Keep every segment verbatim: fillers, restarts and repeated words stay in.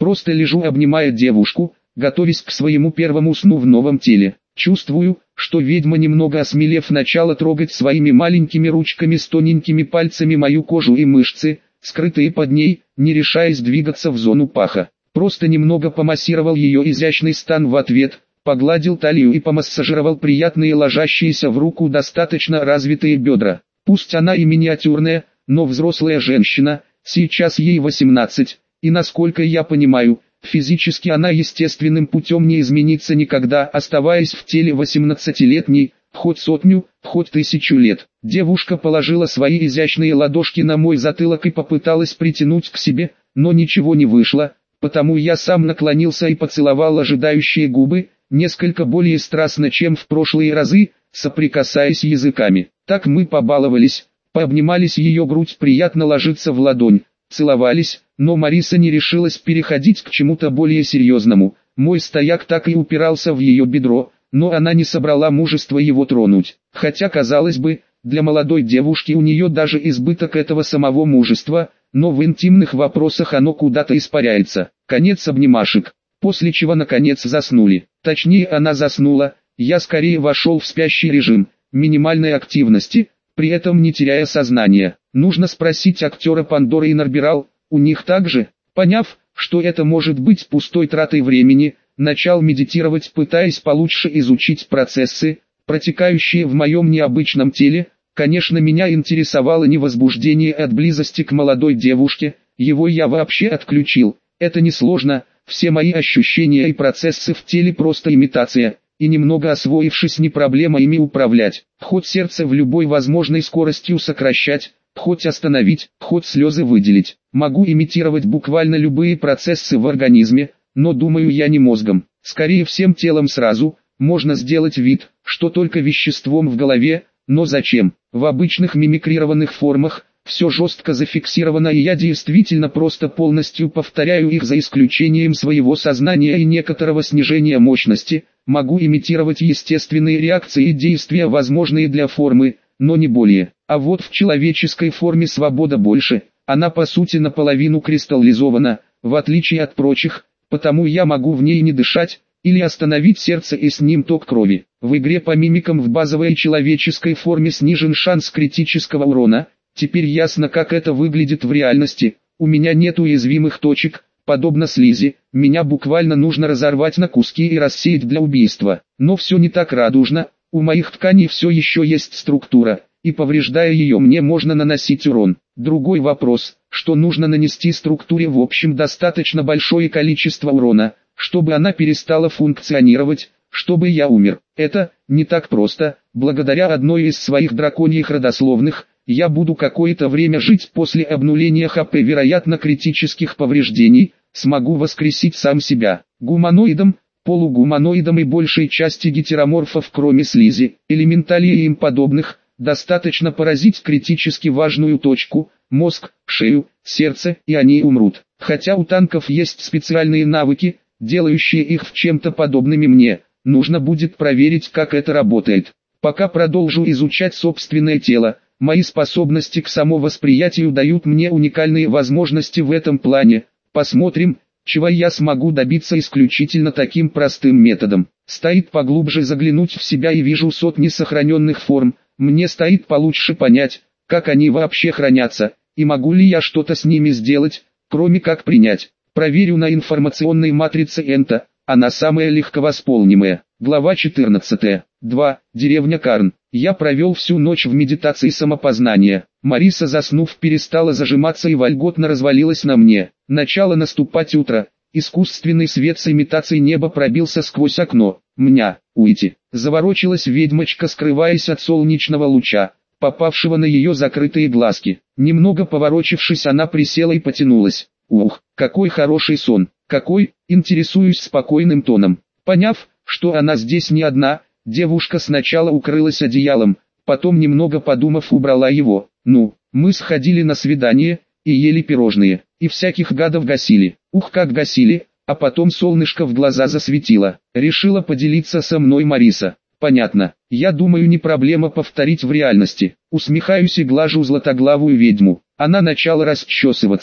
Просто лежу, обнимая девушку, готовясь к своему первому сну в новом теле. Чувствую, что ведьма, немного осмелев, начала трогать своими маленькими ручками с тоненькими пальцами мою кожу и мышцы, скрытые под ней, не решаясь двигаться в зону паха. Просто немного помассировал ее изящный стан в ответ, погладил талию и помассажировал приятные ложащиеся в руку достаточно развитые бедра. Пусть она и миниатюрная, но взрослая женщина, сейчас ей восемнадцать, и насколько я понимаю, физически она естественным путем не изменится никогда, оставаясь в теле восемнадцатилетней, хоть сотню, хоть тысячу лет. Девушка положила свои изящные ладошки на мой затылок и попыталась притянуть к себе, но ничего не вышло, потому я сам наклонился и поцеловал ожидающие губы, несколько более страстно, чем в прошлые разы, соприкасаясь языками. Так мы побаловались, пообнимались, ее грудь приятно ложится в ладонь, целовались, но Мариса не решилась переходить к чему-то более серьезному. Мой стояк так и упирался в ее бедро, но она не собрала мужества его тронуть. Хотя, казалось бы, для молодой девушки у нее даже избыток этого самого мужества, но в интимных вопросах оно куда-то испаряется. Конец обнимашек. После чего наконец заснули. Точнее, она заснула, я скорее вошел в спящий режим, минимальной активности, при этом не теряя сознания. Нужно спросить актера Пандоры и Нарбирал, у них также. Поняв, что это может быть пустой тратой времени, начал медитировать, пытаясь получше изучить процессы, протекающие в моем необычном теле. Конечно, меня интересовало не возбуждение от близости к молодой девушке, его я вообще отключил. Это несложно, все мои ощущения и процессы в теле просто имитация, и немного освоившись, не проблема ими управлять. Хоть сердце в любой возможной скоростью сокращать, хоть остановить, хоть слезы выделить. Могу имитировать буквально любые процессы в организме, но думаю я не мозгом, скорее всем телом сразу. Можно сделать вид, что только веществом в голове, но зачем? В обычных мимикрированных формах все жестко зафиксировано, и я действительно просто полностью повторяю их, за исключением своего сознания и некоторого снижения мощности. Могу имитировать естественные реакции и действия, возможные для формы, но не более. А вот в человеческой форме свобода больше, она по сути наполовину кристаллизована, в отличие от прочих, потому я могу в ней не дышать, или остановить сердце и с ним ток крови. В игре по мимикам в базовой человеческой форме снижен шанс критического урона. Теперь ясно, как это выглядит в реальности. У меня нет уязвимых точек, подобно слизи, меня буквально нужно разорвать на куски и рассеять для убийства. Но все не так радужно, у моих тканей все еще есть структура, и повреждая ее мне можно наносить урон. Другой вопрос, что нужно нанести структуре в общем достаточно большое количество урона, чтобы она перестала функционировать, чтобы я умер. Это не так просто. Благодаря одной из своих драконьих родословных, я буду какое-то время жить после обнуления ХП, вероятно критических повреждений, смогу воскресить сам себя. Гуманоидам, полугуманоидам и большей части гетероморфов, кроме слизи, элементалей и им подобных, достаточно поразить критически важную точку, мозг, шею, сердце, и они умрут. Хотя у танков есть специальные навыки, делающие их в чем-то подобными мне, нужно будет проверить, как это работает. Пока продолжу изучать собственное тело, мои способности к самовосприятию дают мне уникальные возможности в этом плане. Посмотрим, чего я смогу добиться исключительно таким простым методом. Стоит поглубже заглянуть в себя и вижу сотни сохраненных форм, мне стоит получше понять, как они вообще хранятся, и могу ли я что-то с ними сделать, кроме как принять. Проверю на информационной матрице Энта, она самая легковосполнимая. Глава четырнадцатая. два. Деревня Карн. Я провел всю ночь в медитации самопознания. Мариса, заснув, перестала зажиматься и вольготно развалилась на мне. Начало наступать утро. Искусственный свет с имитацией неба пробился сквозь окно. Мня, уйти. Заворочилась ведьмочка, скрываясь от солнечного луча, попавшего на ее закрытые глазки. Немного поворочившись, она присела и потянулась. Ух, какой хороший сон. Какой, интересуюсь спокойным тоном. Поняв, что она здесь не одна, девушка сначала укрылась одеялом, потом, немного подумав, убрала его. Ну, мы сходили на свидание, и ели пирожные, и всяких гадов гасили. Ух, как гасили, а потом солнышко в глаза засветило. Решила поделиться со мной Мариса. Понятно, я думаю, не проблема повторить в реальности. Усмехаюсь и глажу златоглавую ведьму. Она начала расчесываться.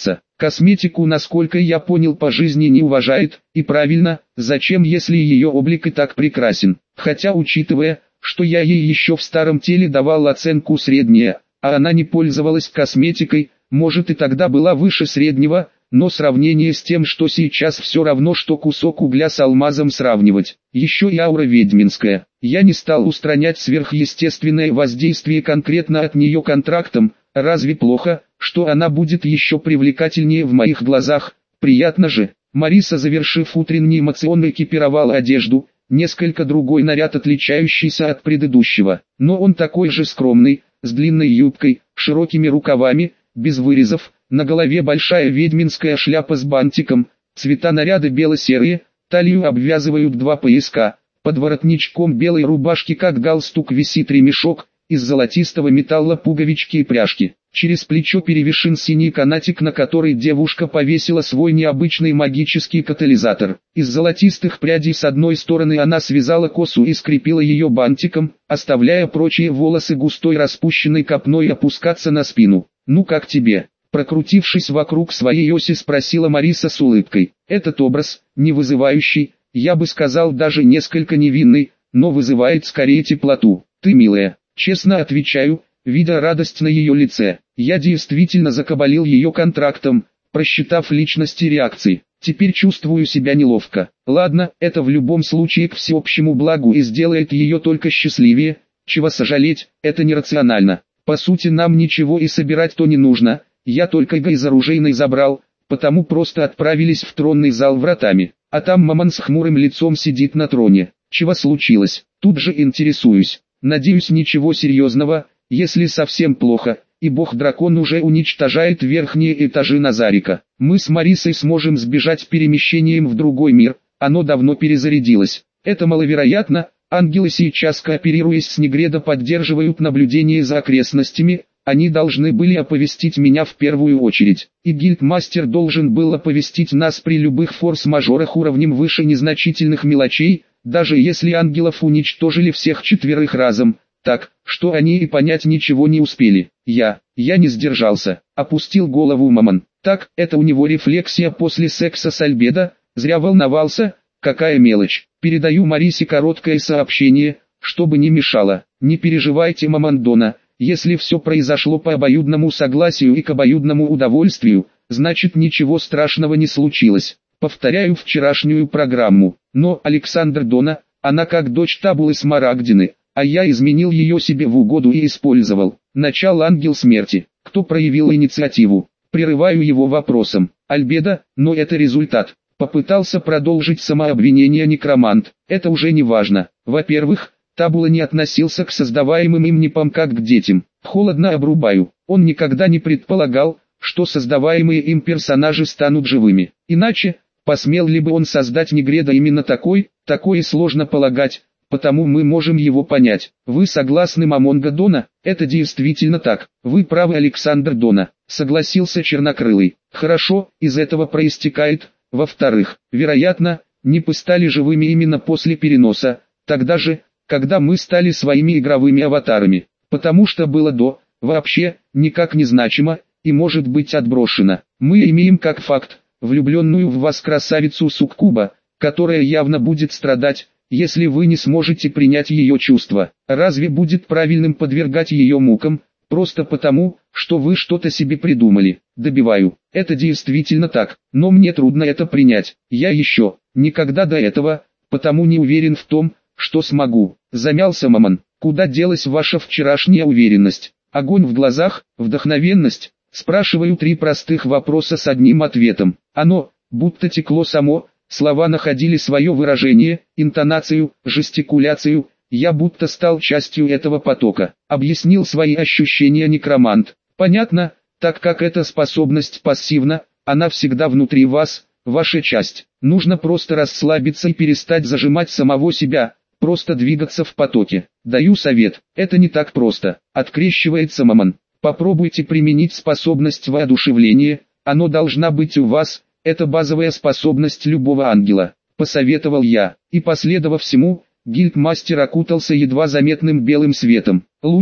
Косметику, насколько я понял, по жизни не уважает, и правильно, зачем, если ее облик и так прекрасен. Хотя, учитывая, что я ей еще в старом теле давал оценку средняя, а она не пользовалась косметикой, может и тогда была выше среднего, но сравнение с тем, что сейчас, все равно, что кусок угля с алмазом сравнивать. Еще и аура ведьминская. Я не стал устранять сверхъестественное воздействие конкретно от нее контрактом. Разве плохо, что она будет еще привлекательнее в моих глазах? Приятно же. Мариса, завершив утренний эмоционно, экипировала одежду, несколько другой наряд, отличающийся от предыдущего, но он такой же скромный, с длинной юбкой, широкими рукавами, без вырезов, на голове большая ведьминская шляпа с бантиком, цвета наряда бело-серые, талию обвязывают два пояска, под воротничком белой рубашки как галстук висит ремешок, из золотистого металла пуговички и пряжки. Через плечо перевешен синий канатик, на который девушка повесила свой необычный магический катализатор. Из золотистых прядей с одной стороны она связала косу и скрепила ее бантиком, оставляя прочие волосы густой распущенной копной опускаться на спину. «Ну как тебе?» Прокрутившись вокруг своей оси, спросила Мариса с улыбкой. Этот образ, не вызывающий, я бы сказал даже несколько невинный, но вызывает скорее теплоту. «Ты милая», честно отвечаю, видя радость на ее лице. Я действительно закабалил ее контрактом, просчитав личности реакции. Теперь чувствую себя неловко. Ладно, это в любом случае к всеобщему благу и сделает ее только счастливее. Чего сожалеть, это нерационально. По сути, нам ничего и собирать-то не нужно. Я только Иго из оружейной забрал, потому просто отправились в тронный зал вратами. А там маман с хмурым лицом сидит на троне. Чего случилось? Тут же интересуюсь. Надеюсь, ничего серьезного. Если совсем плохо, и бог-дракон уже уничтожает верхние этажи Назарика, мы с Марисой сможем сбежать перемещением в другой мир, оно давно перезарядилось. Это маловероятно, ангелы сейчас, кооперируясь с Негредо, поддерживают наблюдение за окрестностями, они должны были оповестить меня в первую очередь. И гильдмастер должен был оповестить нас при любых форс-мажорах уровнем выше незначительных мелочей, даже если ангелов уничтожили всех четверых разом. Так, что они и понять ничего не успели. Я, я не сдержался, опустил голову маман. Так, это у него рефлексия после секса с Альбедо, зря волновался, какая мелочь. Передаю Марисе короткое сообщение, чтобы не мешало. Не переживайте, маман Дона, если все произошло по обоюдному согласию и к обоюдному удовольствию, значит ничего страшного не случилось. Повторяю вчерашнюю программу, но Александр Дона, она как дочь Табулы Смарагдины. А я изменил ее себе в угоду и использовал. Начал ангел смерти. Кто проявил инициативу? Прерываю его вопросом. Альбедо, но это результат. Попытался продолжить самообвинение некромант. Это уже не важно. Во-первых, Табула не относился к создаваемым им непам как к детям. Холодно обрубаю. Он никогда не предполагал, что создаваемые им персонажи станут живыми. Иначе, посмел ли бы он создать Негредо именно такой? Такое сложно полагать. Потому мы можем его понять. Вы согласны, мамонга Дона? Это действительно так. Вы правы, Александр Дона, согласился Чернокрылый. Хорошо, из этого проистекает. Во-вторых, вероятно, непы стали живыми именно после переноса, тогда же, когда мы стали своими игровыми аватарами. Потому что было до, вообще, никак не значимо, и может быть отброшено. Мы имеем как факт, влюбленную в вас красавицу Суккуба, которая явно будет страдать, если вы не сможете принять ее чувства. Разве будет правильным подвергать ее мукам, просто потому, что вы что-то себе придумали? Добиваю. Это действительно так, но мне трудно это принять. Я еще, никогда до этого, потому не уверен в том, что смогу. Замялся маман. Куда делась ваша вчерашняя уверенность? Огонь в глазах, вдохновенность? Спрашиваю три простых вопроса с одним ответом. Оно, будто текло само. Слова находили свое выражение, интонацию, жестикуляцию, я будто стал частью этого потока. Объяснил свои ощущения некромант. Понятно, так как эта способность пассивна, она всегда внутри вас, ваша часть. Нужно просто расслабиться и перестать зажимать самого себя, просто двигаться в потоке. Даю совет, это не так просто. Открещивается маман. Попробуйте применить способность воодушевления, оно должна быть у вас. Это базовая способность любого ангела, посоветовал я, и последовав всему, гильдмастер окутался едва заметным белым светом. Лучше,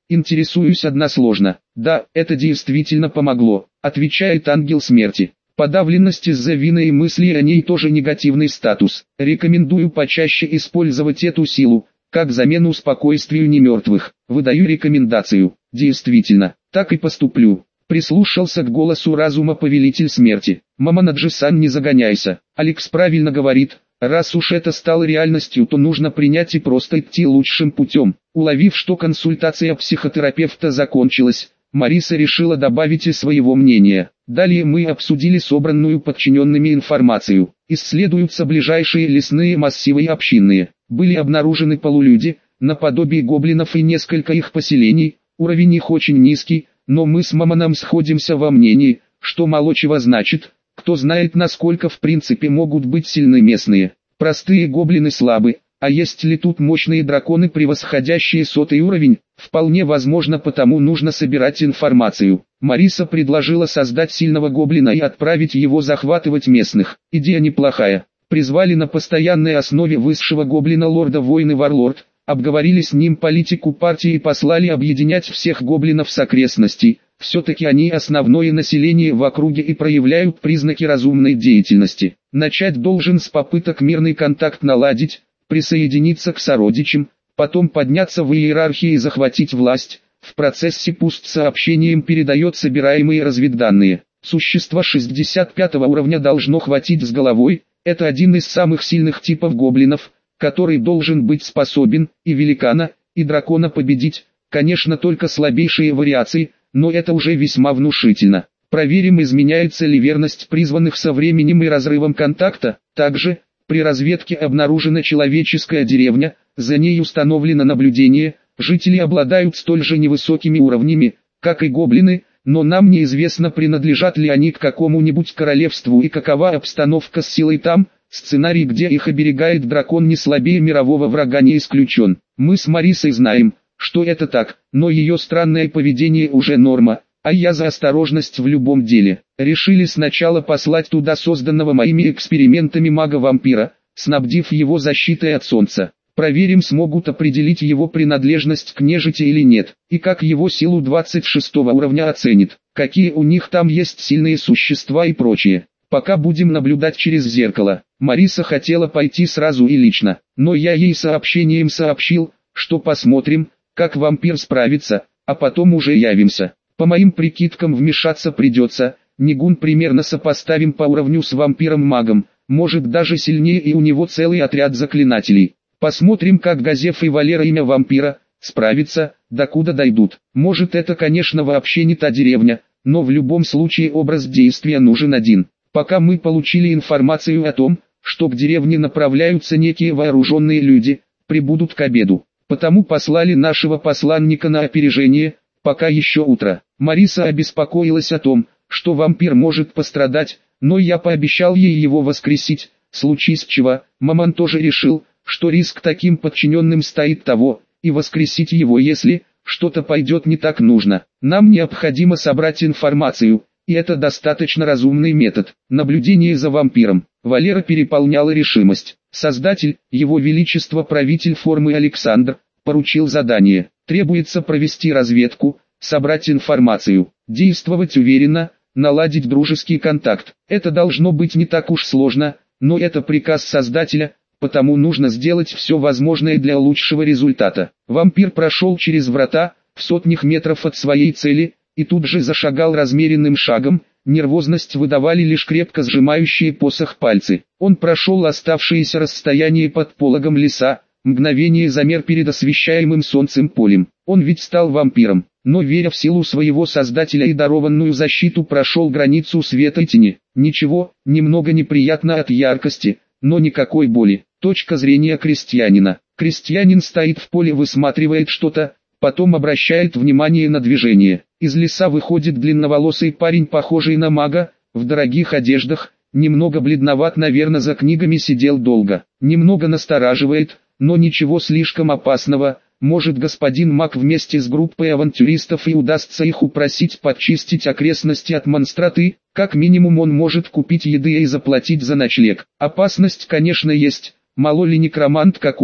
Интересуюсь односложно. Да, это действительно помогло, отвечает ангел смерти. Подавленность из-за вины и мысли о ней тоже негативный статус. Рекомендую почаще использовать эту силу, как замену спокойствию немертвых. Выдаю рекомендацию. Действительно, так и поступлю. Прислушался к голосу разума повелитель смерти. Маманаджи-сан, не загоняйся. Алекс правильно говорит. Раз уж это стало реальностью, то нужно принять и просто идти лучшим путем. Уловив, что консультация психотерапевта закончилась, Мариса решила добавить и своего мнения. Далее мы обсудили собранную подчиненными информацию. Исследуются ближайшие лесные массивы и общинные. Были обнаружены полулюди, наподобие гоблинов и несколько их поселений. Уровень их очень низкий, но мы с Маманом сходимся во мнении, что мало чего значит. Кто знает, насколько в принципе могут быть сильны местные. Простые гоблины слабы, а есть ли тут мощные драконы, превосходящие сотый уровень? Вполне возможно, потому нужно собирать информацию. Мариса предложила создать сильного гоблина и отправить его захватывать местных. Идея неплохая. Призвали на постоянной основе высшего гоблина лорда войны Варлорд, обговорили с ним политику партии и послали объединять всех гоблинов с окрестностей. Все-таки они основное население в округе и проявляют признаки разумной деятельности. Начать должен с попыток мирный контакт наладить, присоединиться к сородичам, потом подняться в иерархии и захватить власть. В процессе пусть сообщением передает собираемые разведданные. Существа шестьдесят пятого уровня должно хватить с головой. Это один из самых сильных типов гоблинов, который должен быть способен и великана, и дракона победить. Конечно, только слабейшие вариации, но это уже весьма внушительно. Проверим, изменяется ли верность призванных со временем и разрывом контакта. Также, при разведке обнаружена человеческая деревня, за ней установлено наблюдение. Жители обладают столь же невысокими уровнями, как и гоблины, но нам неизвестно, принадлежат ли они к какому-нибудь королевству и какова обстановка с силой там. Сценарий, где их оберегает дракон не слабее мирового врага, не исключен. Мы с Марисой знаем, что это так, но ее странное поведение уже норма, а я за осторожность в любом деле. Решили сначала послать туда созданного моими экспериментами мага-вампира, снабдив его защитой от солнца. Проверим, смогут определить его принадлежность к нежити или нет, и как его силу двадцать шестого уровня оценит, какие у них там есть сильные существа и прочее. Пока будем наблюдать через зеркало. Мариса хотела пойти сразу и лично, но я ей сообщением сообщил, что посмотрим, как вампир справится, а потом уже явимся. По моим прикидкам, вмешаться придется. Нигун примерно сопоставим по уровню с вампиром-магом, может даже сильнее, и у него целый отряд заклинателей. Посмотрим, как Газеф и Валера, имя вампира, справятся, докуда дойдут. Может, это, конечно, вообще не та деревня, но в любом случае образ действия нужен один. Пока мы получили информацию о том, что к деревне направляются некие вооруженные люди, прибудут к обеду. Потому послали нашего посланника на опережение, пока еще утро. Мариса обеспокоилась о том, что вампир может пострадать, но я пообещал ей его воскресить. Случись чего, Маман тоже решил, что риск таким подчиненным стоит того, и воскресить его, если что-то пойдет не так, нужно. Нам необходимо собрать информацию, и это достаточно разумный метод. Наблюдение за вампиром. Валера переполняла решимость. Создатель, его величество правитель формы Александр, поручил задание. Требуется провести разведку, собрать информацию, действовать уверенно, наладить дружеский контакт. Это должно быть не так уж сложно, но это приказ Создателя, потому нужно сделать все возможное для лучшего результата. Вампир прошел через врата, в сотнях метров от своей цели, и тут же зашагал размеренным шагом. Нервозность выдавали лишь крепко сжимающие посох пальцы. Он прошел оставшееся расстояние под пологом леса, мгновение замер перед освещаемым солнцем полем. Он ведь стал вампиром, но, веря в силу своего создателя и дарованную защиту, прошел границу света и тени. Ничего, немного неприятно от яркости, но никакой боли. Точка зрения крестьянина. Крестьянин стоит в поле, высматривает что-то, потом обращает внимание на движение. Из леса выходит длинноволосый парень, похожий на мага, в дорогих одеждах, немного бледноват, наверное, за книгами сидел долго. Немного настораживает, но ничего слишком опасного. Может, господин маг вместе с группой авантюристов и удастся их упросить подчистить окрестности от монстраты. Как минимум он может купить еды и заплатить за ночлег. Опасность, конечно, есть, мало ли некромант какой,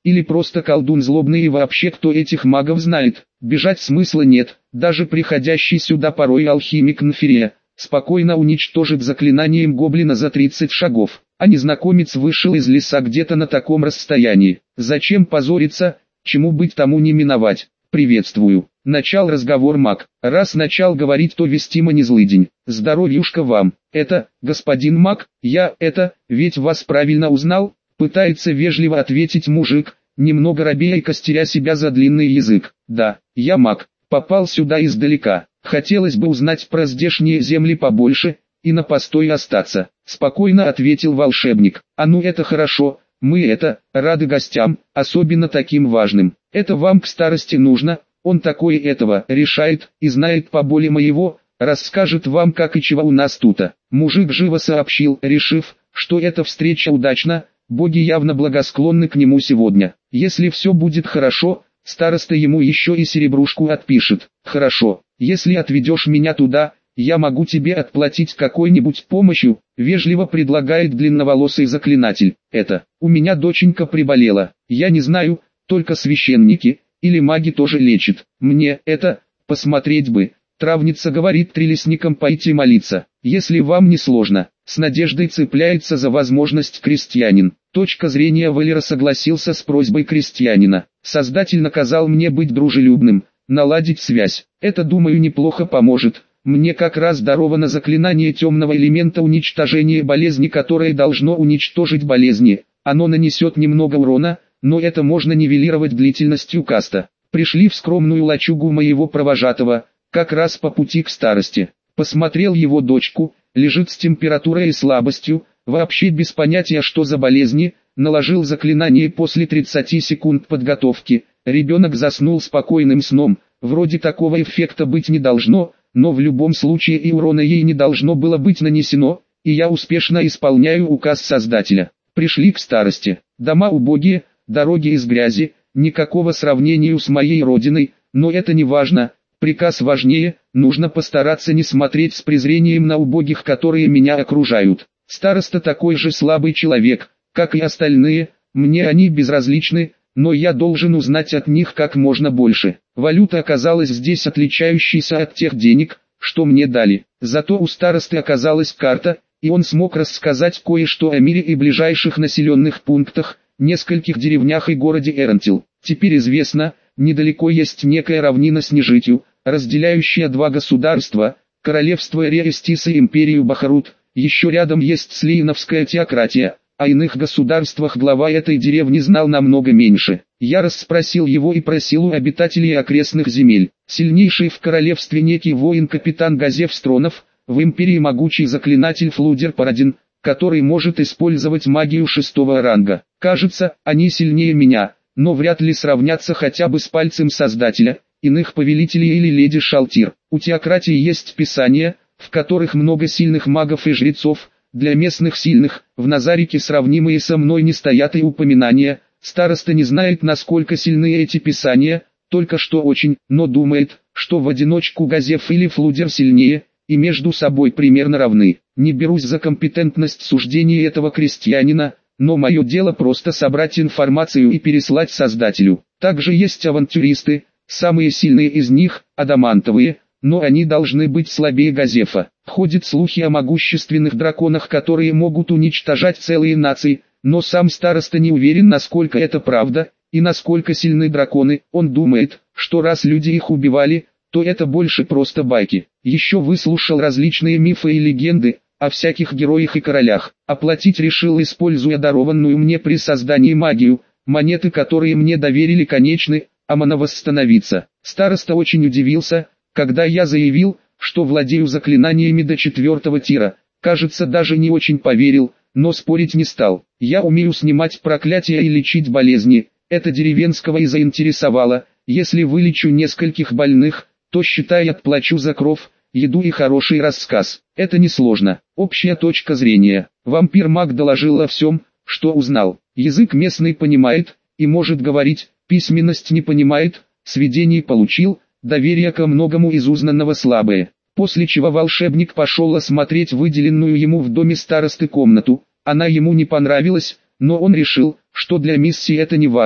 Или просто колдун злобный, и вообще кто этих магов знает? Бежать смысла нет, даже приходящий сюда порой алхимик Нфирия спокойно уничтожит заклинанием гоблина за тридцать шагов. А незнакомец вышел из леса где-то на таком расстоянии. Зачем позориться, чему быть тому не миновать? Приветствую. Начал разговор маг. Раз начал говорить, то вестимо не злыдень. Здоровьюшка вам. Это, господин маг, я, это, ведь вас правильно узнал? Пытается вежливо ответить мужик, немного робея и костеря себя за длинный язык. Да, я маг. Попал сюда издалека. Хотелось бы узнать про здешние земли побольше, и на постой остаться. Спокойно ответил волшебник. А ну это хорошо, мы это, рады гостям, особенно таким важным. Это вам к старости нужно, он такое этого решает, и знает поболее моего, расскажет вам как и чего у нас тута. Мужик живо сообщил, решив, что эта встреча удачна, боги явно благосклонны к нему сегодня. Если все будет хорошо, староста ему еще и серебрушку отпишет. Хорошо, если отведешь меня туда, я могу тебе отплатить какой-нибудь помощью, вежливо предлагает длинноволосый заклинатель. Это, у меня доченька приболела, я не знаю, только священники, или маги тоже лечат. Мне, это, посмотреть бы. Травница говорит трелесникам пойти молиться, если вам не сложно. С надеждой цепляется за возможность крестьянин. Точка зрения Валера согласился с просьбой крестьянина. Создатель наказал мне быть дружелюбным, наладить связь. Это, думаю, неплохо поможет. Мне как раз даровано заклинание темного элемента уничтожения болезни, которое должно уничтожить болезни. Оно нанесет немного урона, но это можно нивелировать длительностью каста. Пришли в скромную лачугу моего провожатого, как раз по пути к старости. Посмотрел его дочку, лежит с температурой и слабостью, вообще без понятия что за болезни, наложил заклинание после тридцати секунд подготовки. Ребенок заснул спокойным сном, вроде такого эффекта быть не должно, но в любом случае и урона ей не должно было быть нанесено, и я успешно исполняю указ Создателя. Пришли к старости. Дома убогие, дороги из грязи, никакого сравнения с моей родиной, но это не важно, приказ важнее, нужно постараться не смотреть с презрением на убогих, которые меня окружают. Староста такой же слабый человек, как и остальные, мне они безразличны, но я должен узнать от них как можно больше. Валюта оказалась здесь отличающейся от тех денег, что мне дали. Зато у старосты оказалась карта, и он смог рассказать кое-что о мире и ближайших населенных пунктах, нескольких деревнях и городе Эрентил. Теперь известно, недалеко есть некая равнина с нежитью, разделяющая два государства, королевство Реестис и империю Бахарут. Еще рядом есть Слииновская теократия. О иных государствах глава этой деревни знал намного меньше. Я расспросил его и просил у обитателей окрестных земель. Сильнейший в королевстве некий воин-капитан Газеф Стронов, в империи могучий заклинатель Флудер Парадин, который может использовать магию шестого ранга. Кажется, они сильнее меня, но вряд ли сравнятся хотя бы с пальцем Создателя, иных повелителей или леди Шалтир. У теократии есть писания, в которых много сильных магов и жрецов. Для местных сильных, в Назарике сравнимые со мной не стоят и упоминания. Староста не знает, насколько сильны эти писания, только что очень, но думает, что в одиночку Газеф или Флудер сильнее, и между собой примерно равны. Не берусь за компетентность суждения этого крестьянина, но мое дело просто собрать информацию и переслать Создателю. Также есть авантюристы, самые сильные из них, адамантовые, но они должны быть слабее Газефа. Ходят слухи о могущественных драконах, которые могут уничтожать целые нации, но сам староста не уверен, насколько это правда, и насколько сильны драконы. Он думает, что раз люди их убивали, то это больше просто байки. Еще выслушал различные мифы и легенды о всяких героях и королях. Оплатить решил, используя дарованную мне при создании магию. Монеты, которые мне доверили, конечны, а мана восстановиться. Староста очень удивился, когда я заявил, что владею заклинаниями до четвертого тира. Кажется, даже не очень поверил, но спорить не стал. Я умею снимать проклятия и лечить болезни. Это деревенского и заинтересовало. Если вылечу нескольких больных, то считай, отплачу за кров, еду и хороший рассказ. Это несложно. Общая точка зрения. Вампир-маг доложил о всем, что узнал. Язык местный понимает и может говорить, письменность не понимает, сведений получил, доверие ко многому из узнанного слабое. После чего волшебник пошел осмотреть выделенную ему в доме старосты комнату. Она ему не понравилась, но он решил, что для миссии это не важно.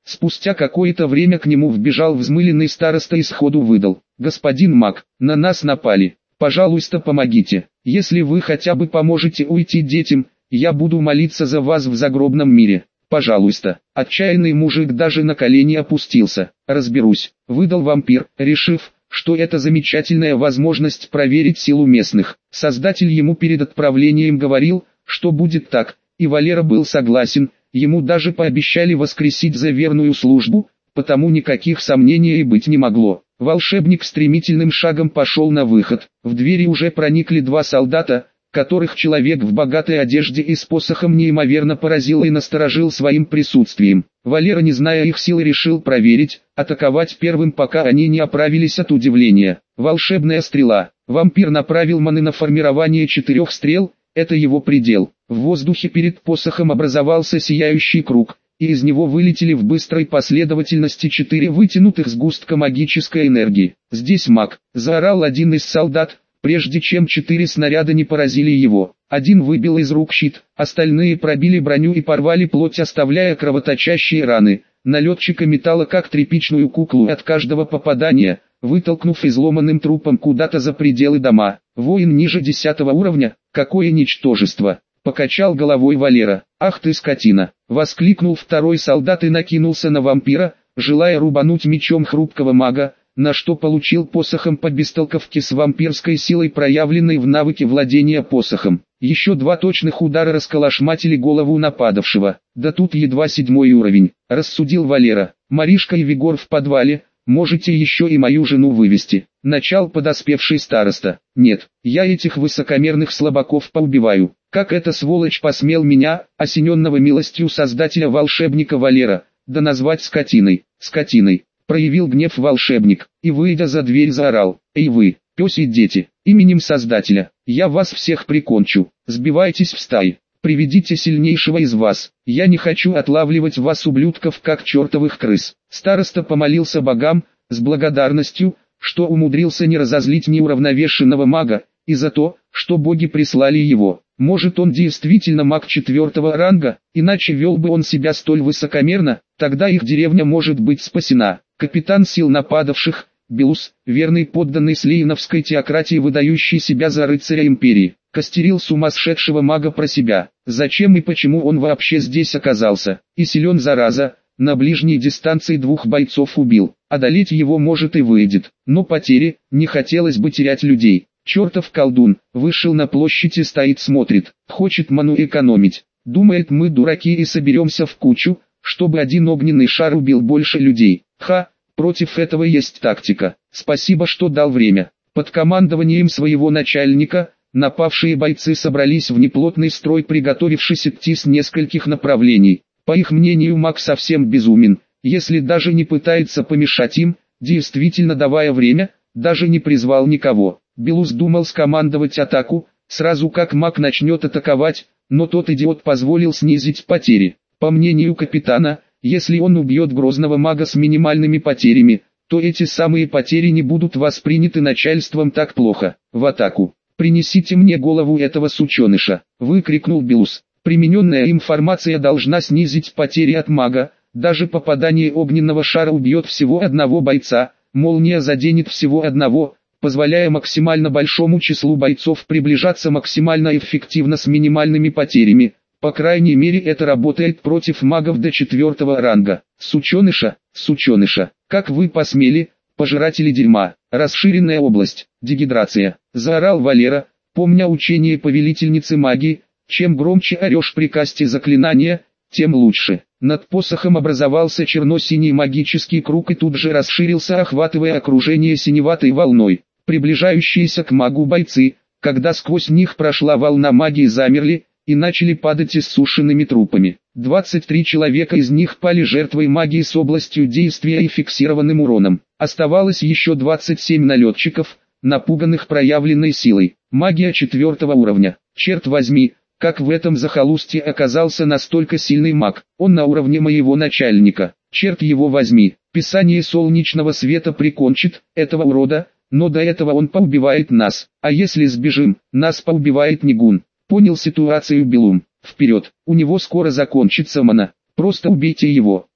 Спустя какое-то время к нему вбежал взмыленный староста и сходу выдал: «Господин маг, на нас напали, пожалуйста, помогите. Если вы хотя бы поможете уйти детям, я буду молиться за вас в загробном мире. Пожалуйста». Отчаянный мужик даже на колени опустился. «Разберусь», — выдал вампир, решив, что это замечательная возможность проверить силу местных. Создатель ему перед отправлением говорил, что будет так, и Валера был согласен, ему даже пообещали воскресить за верную службу, потому никаких сомнений и быть не могло. Волшебник стремительным шагом пошел на выход, в двери уже проникли два солдата, которых человек в богатой одежде и с посохом неимоверно поразил и насторожил своим присутствием. Валера, не зная их силы, решил проверить, атаковать первым, пока они не оправились от удивления. Волшебная стрела. Вампир направил маны на формирование четырех стрел, это его предел. В воздухе перед посохом образовался сияющий круг, и из него вылетели в быстрой последовательности четыре вытянутых сгустка магической энергии. «Здесь маг!» – заорал один из солдат, прежде чем четыре снаряда не поразили его. Один выбил из рук щит, остальные пробили броню и порвали плоть, оставляя кровоточащие раны. Налетчика металла как тряпичную куклу от каждого попадания, вытолкнув изломанным трупом куда-то за пределы дома. Воин ниже десятого уровня, какое ничтожество! Покачал головой Валера. «Ах ты скотина!» — воскликнул второй солдат и накинулся на вампира, желая рубануть мечом хрупкого мага, на что получил посохом по бестолковке с вампирской силой, проявленной в навыке владения посохом. Еще два точных удара расколошматили голову нападавшего. «Да тут едва седьмой уровень», — рассудил Валера. «Маришка и Вигор в подвале, можете еще и мою жену вывести». Начал подоспевший староста. «Нет, я этих высокомерных слабаков поубиваю. Как эта сволочь посмел меня, осененного милостью создателя волшебника Валера, да назвать скотиной, скотиной». Проявил гнев волшебник, и, выйдя за дверь, заорал: «Эй вы, пёси дети, именем Создателя, я вас всех прикончу, сбивайтесь в стаи, приведите сильнейшего из вас, я не хочу отлавливать вас, ублюдков, как чертовых крыс». Староста помолился богам, с благодарностью, что умудрился не разозлить неуравновешенного мага, и за то, что боги прислали его. Может, он действительно маг четвертого ранга, иначе вел бы он себя столь высокомерно, тогда их деревня может быть спасена. Капитан сил нападавших, Белус, верный подданный слейновской теократии, выдающий себя за рыцаря империи, костерил сумасшедшего мага про себя. Зачем и почему он вообще здесь оказался? И силен, зараза, на ближней дистанции двух бойцов убил, одолеть его может и выйдет, но потери, не хотелось бы терять людей. Чертов колдун, вышел на площадь и стоит, смотрит, хочет ману экономить. Думает, мы дураки и соберемся в кучу, чтобы один огненный шар убил больше людей. Ха, против этого есть тактика. Спасибо, что дал время. Под командованием своего начальника, напавшие бойцы собрались в неплотный строй, приготовившись идти с нескольких направлений. По их мнению, маг совсем безумен, если даже не пытается помешать им, действительно давая время, даже не призвал никого. Белус думал скомандовать атаку, сразу как маг начнет атаковать, но тот идиот позволил снизить потери. По мнению капитана, если он убьет грозного мага с минимальными потерями, то эти самые потери не будут восприняты начальством так плохо. «В атаку! Принесите мне голову этого сученыша!» — выкрикнул Белус. Примененная информация должна снизить потери от мага, даже попадание огненного шара убьет всего одного бойца, молния заденет всего одного, позволяя максимально большому числу бойцов приближаться максимально эффективно с минимальными потерями. По крайней мере, это работает против магов до четвертого ранга. «Сученыша, сученыша, как вы посмели, пожиратели дерьма!» «Расширенная область, дегидрация!» — заорал Валера, помня учение повелительницы магии: чем громче орешь при касте заклинания, тем лучше. Над посохом образовался черно-синий магический круг и тут же расширился, охватывая окружение синеватой волной. Приближающиеся к магу бойцы, когда сквозь них прошла волна магии, замерли и начали падать иссушенными трупами. двадцать три человека из них пали жертвой магии с областью действия и фиксированным уроном. Оставалось еще двадцать семь налетчиков, напуганных проявленной силой. Магия четвертого уровня. Черт возьми, как в этом захолустье оказался настолько сильный маг. Он на уровне моего начальника. Черт его возьми, писание солнечного света прикончит этого урода, но до этого он поубивает нас. А если сбежим, нас поубивает Нигун. Понял ситуацию Белум. Вперед, у него скоро закончится мана. Просто убейте его.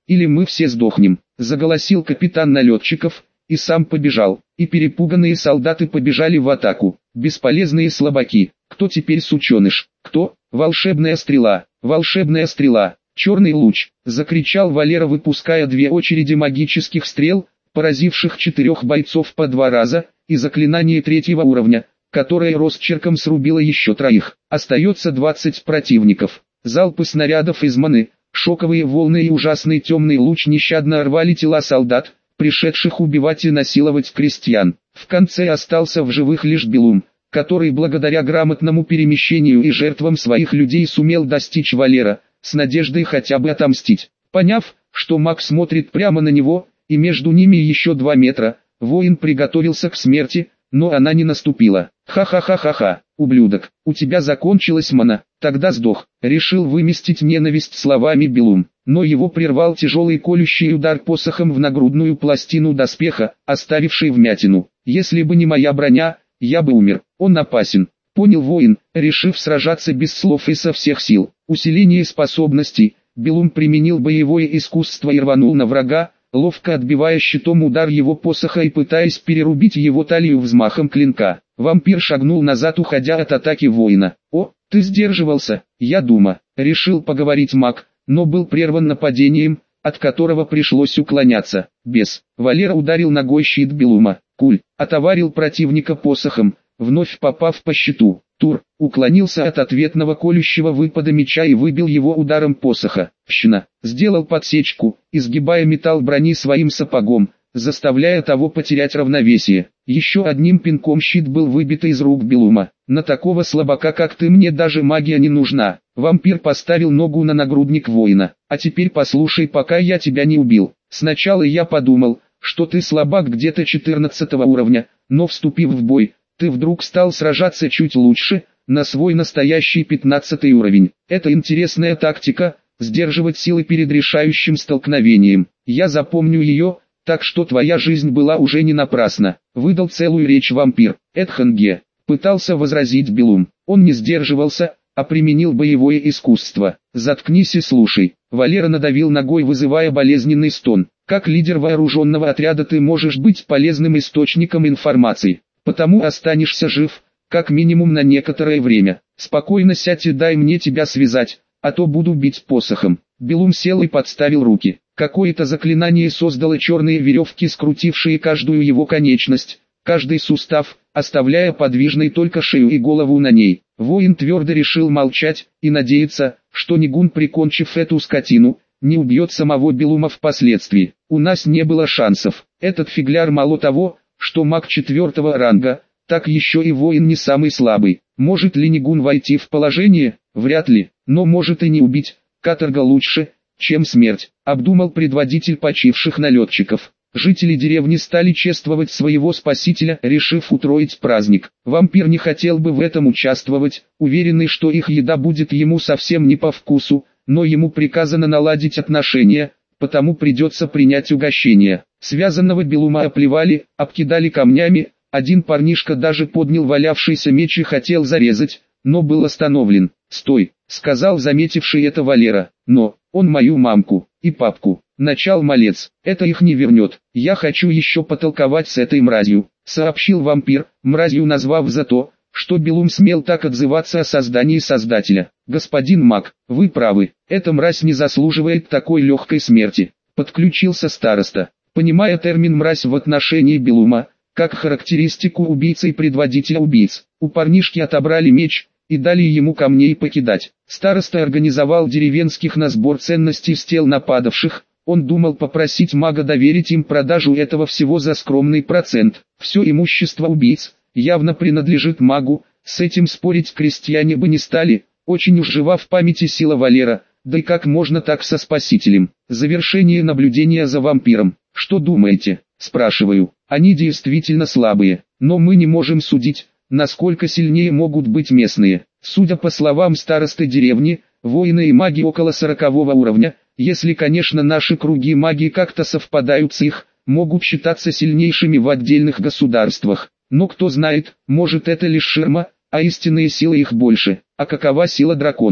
или мы все сдохнем», — заголосил капитан налетчиков, и сам побежал, и перепуганные солдаты побежали в атаку. Бесполезные слабаки. Кто теперь сученыш? Кто? Волшебная стрела, волшебная стрела, черный луч, закричал Валера, выпуская две очереди магических стрел, поразивших четырех бойцов по два раза, и заклинание третьего уровня, которое росчерком срубило еще троих. Остается двадцать противников. Залпы снарядов из маны, шоковые волны и ужасный темный луч нещадно рвали тела солдат, пришедших убивать и насиловать крестьян. В конце остался в живых лишь Белум, который благодаря грамотному перемещению и жертвам своих людей сумел достичь Валера, с надеждой хотя бы отомстить. Поняв, что маг смотрит прямо на него, и между ними еще два метра, воин приготовился к смерти, но она не наступила. «Ха-ха-ха-ха-ха, ублюдок, у тебя закончилась мана, тогда сдох», решил выместить ненависть словами Белум, но его прервал тяжелый колющий удар посохом в нагрудную пластину доспеха, оставивший вмятину. «Если бы не моя броня, я бы умер, он опасен», понял воин, решив сражаться без слов и со всех сил. Усиление способностей, Белум применил боевое искусство и рванул на врага, ловко отбивая щитом удар его посоха и пытаясь перерубить его талию взмахом клинка. Вампир шагнул назад, уходя от атаки воина. «О, ты сдерживался, я дума», решил поговорить маг, но был прерван нападением, от которого пришлось уклоняться. Бес. Валера ударил ногой щит Белума. Куль. Отоварил противника посохом, вновь попав по щиту. Тур. Уклонился от ответного колющего выпада меча и выбил его ударом посоха. Пщина. Сделал подсечку, изгибая металл брони своим сапогом, заставляя того потерять равновесие. Еще одним пинком щит был выбит из рук Белума. «На такого слабака как ты мне даже магия не нужна». Вампир поставил ногу на нагрудник воина. «А теперь послушай, пока я тебя не убил. Сначала я подумал, что ты слабак где-то четырнадцатого уровня, но вступив в бой, ты вдруг стал сражаться чуть лучше, на свой настоящий пятнадцатый уровень. Это интересная тактика, сдерживать силы перед решающим столкновением. Я запомню ее, так что твоя жизнь была уже не напрасна», выдал целую речь вампир. Эдханге. Пытался возразить Белум. Он не сдерживался, а применил боевое искусство. «Заткнись и слушай». Валера надавил ногой, вызывая болезненный стон. «Как лидер вооруженного отряда ты можешь быть полезным источником информации, потому останешься жив, как минимум на некоторое время. Спокойно сядь и дай мне тебя связать, а то буду бить посохом». Белум сел и подставил руки. Какое-то заклинание создало черные веревки, скрутившие каждую его конечность, каждый сустав, оставляя подвижной только шею и голову на ней. Воин твердо решил молчать и надеяться, что Нигун, прикончив эту скотину, не убьет самого Белума впоследствии. У нас не было шансов. Этот фигляр мало того, что маг четвертого ранга, так еще и воин не самый слабый. Может ли Нигун войти в положение? Вряд ли, но может и не убить. Каторга лучше, чем смерть, обдумал предводитель почивших налетчиков. Жители деревни стали чествовать своего спасителя, решив утроить праздник. Вампир не хотел бы в этом участвовать, уверенный, что их еда будет ему совсем не по вкусу, но ему приказано наладить отношения, потому придется принять угощение. Связанного Белума оплевали, обкидали камнями, один парнишка даже поднял валявшийся меч и хотел зарезать, но был остановлен. «Стой», — сказал заметивший это Валера, — «но, он мою мамку и папку». «Начал малец, это их не вернет, я хочу еще потолковать с этой мразью», — сообщил вампир, мразью назвав за то, что Белум смел так отзываться о создании Создателя. «Господин маг, вы правы, эта мразь не заслуживает такой легкой смерти», — подключился староста. Понимая термин «мразь» в отношении Белума, как характеристику убийцы и предводителя убийц, у парнишки отобрали меч и дали ему камней покидать. Староста организовал деревенских на сбор ценностей с тел нападавших. Он думал попросить мага доверить им продажу этого всего за скромный процент. Все имущество убийц явно принадлежит магу, с этим спорить крестьяне бы не стали. Очень уж жива в памяти сила Валера, да и как можно так со спасителем. Завершение наблюдения за вампиром. «Что думаете?» – спрашиваю. «Они действительно слабые, но мы не можем судить, насколько сильнее могут быть местные». Судя по словам старосты деревни, воины и маги около сорокового уровня, если, конечно, наши круги магии как-то совпадают с их, могут считаться сильнейшими в отдельных государствах. Но кто знает, может это лишь ширма, а истинные силы их больше. А какова сила драконов?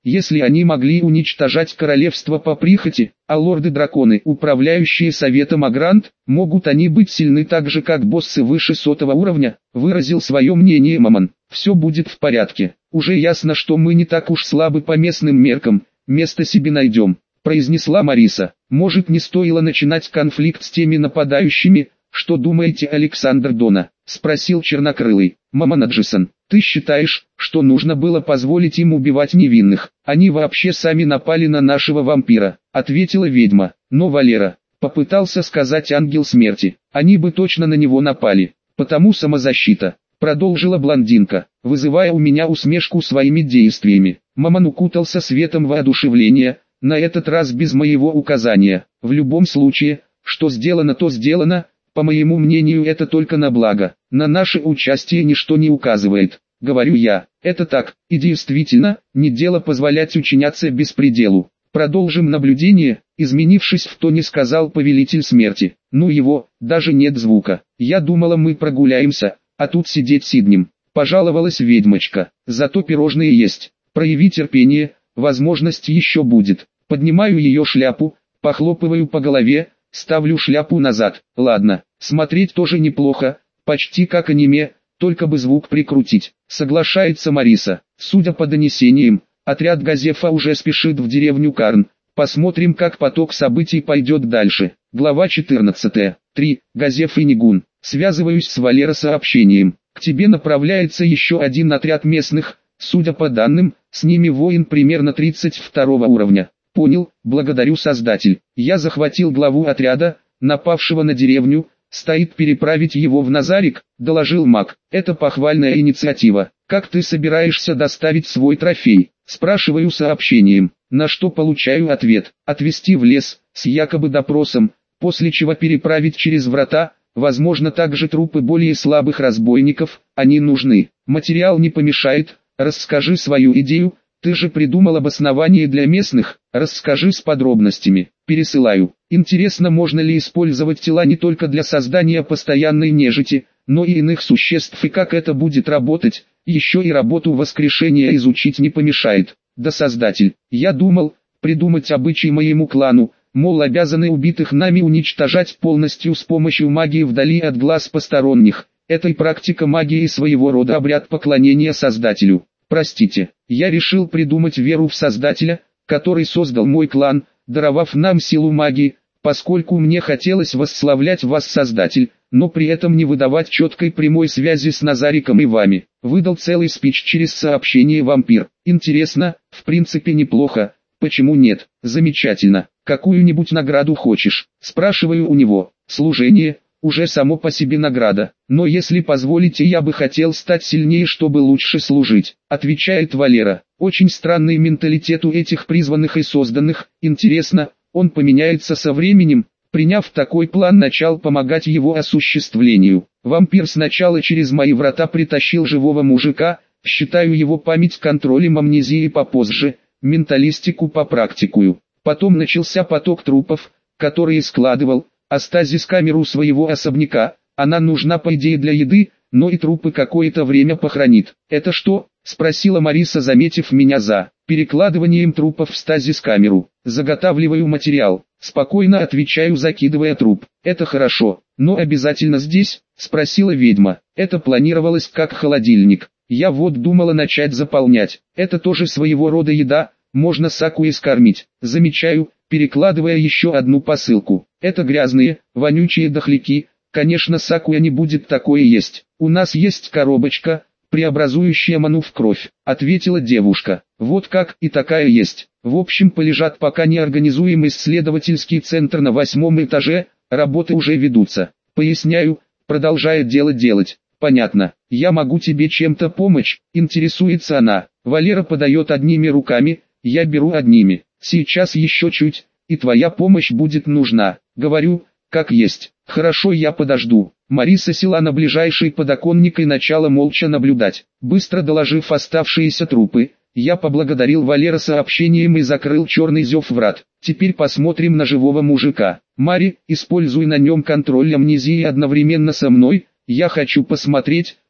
Если они могли уничтожать королевство по прихоти, а лорды-драконы, управляющие советом Агрант, могут они быть сильны так же, как боссы выше сотого уровня, выразил свое мнение Мамон. Все будет в порядке. Уже ясно, что мы не так уж слабы по местным меркам, место себе найдем, произнесла Мариса. Может, не стоило начинать конфликт с теми нападающими? Что думаете, Александр Дона? Спросил чернокрылый. Мамон Аджисон, ты считаешь, что нужно было позволить им убивать невинных? Они вообще сами напали на нашего вампира, ответила ведьма. Но Валера, попытался сказать ангел смерти, они бы точно на него напали. Потому самозащита, продолжила блондинка, вызывая у меня усмешку своими действиями. Мамон укутался светом воодушевления, на этот раз без моего указания. В любом случае, что сделано, то сделано. По моему мнению, это только на благо. На наше участие ничто не указывает. Говорю я, это так, и действительно, не дело позволять учиняться беспределу. Продолжим наблюдение, изменившись в тоне, сказал повелитель смерти. Ну его, даже нет звука. Я думала, мы прогуляемся, а тут сидеть сиднем. Пожаловалась ведьмочка. Зато пирожные есть. Прояви терпение, возможность еще будет. Поднимаю ее шляпу, похлопываю по голове, ставлю шляпу назад. Ладно, смотреть тоже неплохо, почти как аниме, только бы звук прикрутить. Соглашается Мариса. Судя по донесениям, отряд Газефа уже спешит в деревню Карн. Посмотрим, как поток событий пойдет дальше. Глава четырнадцатая. три. Газеф и Нигун. Связываюсь с Валера сообщением. К тебе направляется еще один отряд местных, судя по данным, с ними воин примерно тридцать второго уровня. Понял, благодарю создатель. Я захватил главу отряда, напавшего на деревню, стоит переправить его в Назарик, доложил маг. Это похвальная инициатива. Как ты собираешься доставить свой трофей? Спрашиваю сообщением, на что получаю ответ. Отвезти в лес, с якобы допросом, после чего переправить через врата, возможно также трупы более слабых разбойников, они нужны. Материал не помешает, расскажи свою идею. Ты же придумал обоснование для местных, расскажи с подробностями. Пересылаю. Интересно, можно ли использовать тела не только для создания постоянной нежити, но и иных существ, и как это будет работать. Еще и работу воскрешения изучить не помешает. Да создатель, я думал, придумать обычай моему клану, мол обязаны убитых нами уничтожать полностью с помощью магии вдали от глаз посторонних. Это и практика магии, своего рода обряд поклонения создателю. Простите, я решил придумать веру в Создателя, который создал мой клан, даровав нам силу магии, поскольку мне хотелось восславлять вас, Создатель, но при этом не выдавать четкой прямой связи с Назариком и вами. Выдал целый спич через сообщение вампир. Интересно, в принципе неплохо, почему нет? Замечательно. Какую-нибудь награду хочешь? Спрашиваю у него. Служение уже само по себе награда, но если позволите, я бы хотел стать сильнее, чтобы лучше служить, отвечает Валера. Очень странный менталитет у этих призванных и созданных. Интересно, он поменяется со временем? Приняв такой план, начал помогать его осуществлению. Вампир сначала через мои врата притащил живого мужика, считаю его память контролем амнезии попозже, менталистику попрактикую. Потом начался поток трупов, которые складывал, а стазис-камеру своего особняка, она нужна по идее для еды, но и трупы какое-то время похоронит. «Это что?» – спросила Мариса, заметив меня за перекладыванием трупов в стазис-камеру. «Заготавливаю материал», – спокойно отвечаю, закидывая труп. «Это хорошо, но обязательно здесь?» – спросила ведьма. «Это планировалось как холодильник. Я вот думала начать заполнять. Это тоже своего рода еда, можно Сакуи скормить». Замечаю, перекладывая еще одну посылку. «Это грязные, вонючие дохляки. Конечно, Сакуя не будет такое есть. У нас есть коробочка, преобразующая ману в кровь», — ответила девушка. «Вот как, и такая есть. В общем, полежат, пока не организуем исследовательский центр на восьмом этаже, работы уже ведутся». Поясняю, продолжая дело делать. «Понятно. Я могу тебе чем-то помочь?» — интересуется она. Валера подает одними руками, я беру одними. «Сейчас еще чуть, и твоя помощь будет нужна». Говорю, как есть. «Хорошо, я подожду». Мариса села на ближайший подоконник и начала молча наблюдать. Быстро доложив оставшиеся трупы, я поблагодарил Валера сообщением и закрыл черный зев врат. «Теперь посмотрим на живого мужика. Мари, используй на нем контроль амнезии одновременно со мной. Я хочу посмотреть,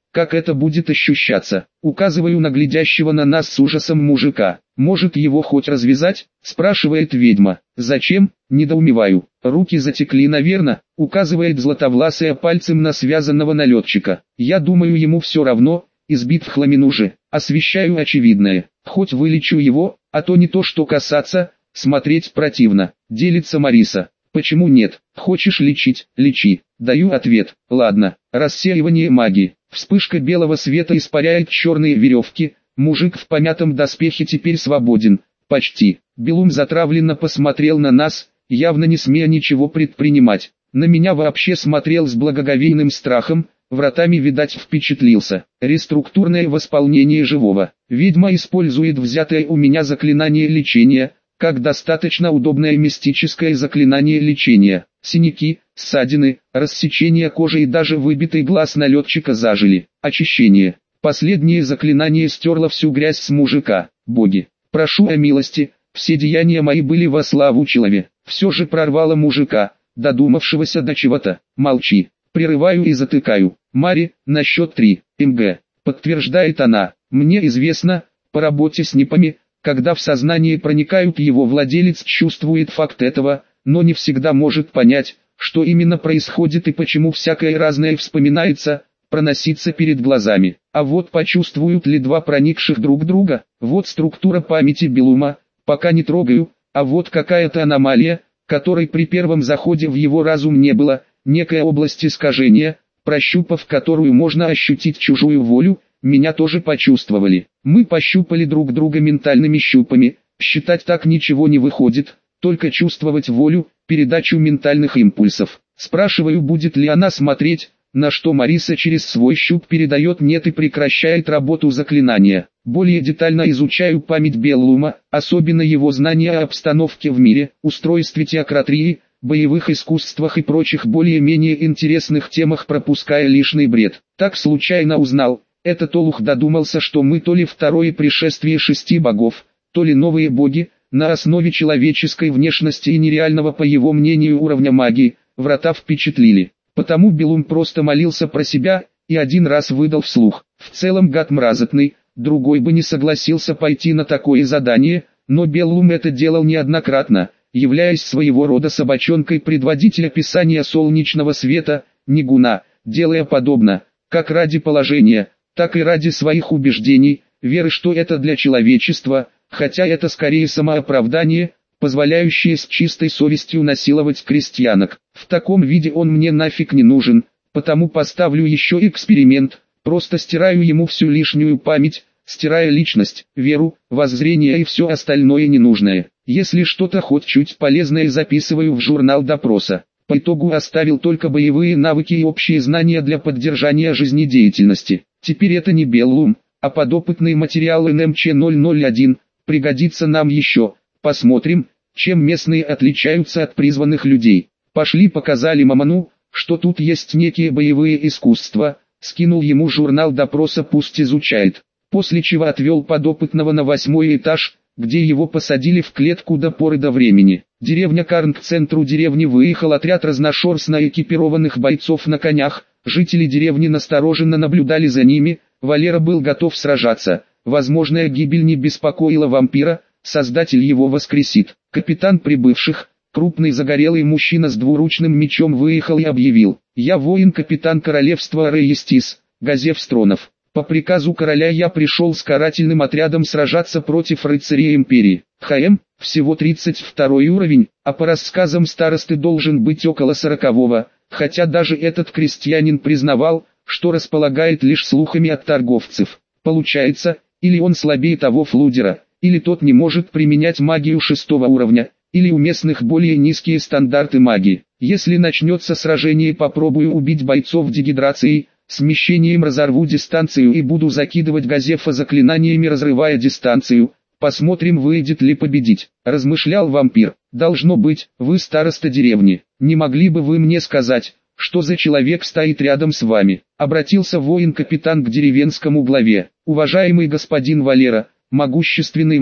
как это будет ощущаться. Указываю на глядящего на нас с ужасом мужика. Может его хоть развязать? Спрашивает ведьма. Зачем? Недоумеваю. Руки затекли, наверно, указывает златовласая пальцем на связанного налетчика. Я думаю, ему все равно, избит в хламину же. Освещаю очевидное. Хоть вылечу его, а то не то что касаться, смотреть противно. Делится Мариса. Почему нет? Хочешь лечить? Лечи. Даю ответ. Ладно. Рассеивание магии. Вспышка белого света испаряет черные веревки. Мужик в помятом доспехе теперь свободен. Почти. Белум затравленно посмотрел на нас, явно не смея ничего предпринимать. На меня вообще смотрел с благоговейным страхом, вратами, видать, впечатлился. Реструктурное восполнение живого. Ведьма использует взятое у меня заклинание лечения, как достаточно удобное мистическое заклинание лечения. Синяки, ссадины, рассечение кожи и даже выбитый глаз налетчика зажили. Очищение. Последнее заклинание стерло всю грязь с мужика. Боги, прошу о милости, все деяния мои были во славу человека. Все же прорвало мужика, додумавшегося до чего-то. Молчи. Прерываю и затыкаю. Мари, на счет три. МГ. Подтверждает она. Мне известно, по работе с НИПами, когда в сознание проникают, его владелец чувствует факт этого, но не всегда может понять, что именно происходит и почему всякое разное вспоминается, проносится перед глазами. А вот почувствуют ли два проникших друг друга? Вот структура памяти Белума, пока не трогаю, а вот какая-то аномалия, которой при первом заходе в его разум не было, некая область искажения, прощупав которую можно ощутить чужую волю. Меня тоже почувствовали. Мы пощупали друг друга ментальными щупами, считать так ничего не выходит, только чувствовать волю, передачу ментальных импульсов. Спрашиваю, будет ли она смотреть, на что Мариса через свой щуп передает нет и прекращает работу заклинания. Более детально изучаю память Беллума, особенно его знания о обстановке в мире, устройстве теократии, боевых искусствах и прочих более-менее интересных темах, пропуская лишний бред. Так случайно узнал. Этот олух додумался, что мы то ли второе пришествие шести богов, то ли новые боги, на основе человеческой внешности и нереального, по его мнению, уровня магии. Врата впечатлили. Потому Белум просто молился про себя, и один раз выдал вслух. В целом гад мразотный, другой бы не согласился пойти на такое задание, но Белум это делал неоднократно, являясь своего рода собачонкой предводителя писания солнечного света, Нигуна, делая подобно, как ради положения, так и ради своих убеждений, веры, что это для человечества, хотя это скорее самооправдание, позволяющее с чистой совестью насиловать крестьянок. В таком виде он мне нафиг не нужен, потому поставлю еще эксперимент, просто стираю ему всю лишнюю память, стирая личность, веру, воззрение и все остальное ненужное. Если что-то хоть чуть полезное записываю в журнал допроса. По итогу оставил только боевые навыки и общие знания для поддержания жизнедеятельности. Теперь это не Беллум, а подопытный материал эн эм че ноль ноль один, пригодится нам еще. Посмотрим, чем местные отличаются от призванных людей. Пошли, показали Мамону, что тут есть некие боевые искусства, скинул ему журнал допроса, пусть изучает. После чего отвел подопытного на восьмой этаж, где его посадили в клетку до поры до времени. Деревня Карн. К центру деревни выехал отряд разношерстно экипированных бойцов на конях. Жители деревни настороженно наблюдали за ними. Валера был готов сражаться. Возможная гибель не беспокоила вампира, создатель его воскресит. Капитан прибывших, крупный загорелый мужчина с двуручным мечом, выехал и объявил: «Я воин, капитан королевства Рейестис, Газев Стронов. По приказу короля я пришел с карательным отрядом сражаться против рыцарей империи. ХМ, всего тридцать второй уровень, а по рассказам старосты должен быть около сорокового, хотя даже этот крестьянин признавал, что располагает лишь слухами от торговцев. Получается, или он слабее того флудера, или тот не может применять магию шестого уровня, или у местных более низкие стандарты магии. Если начнется сражение, попробую убить бойцов дегидрацией, смещением разорву дистанцию и буду закидывать Газефа заклинаниями, разрывая дистанцию. Посмотрим, выйдет ли победить», — размышлял вампир. «Должно быть, вы староста деревни. Не могли бы вы мне сказать, что за человек стоит рядом с вами?» Обратился воин-капитан к деревенскому главе. «Уважаемый господин Валера, могущественный маг,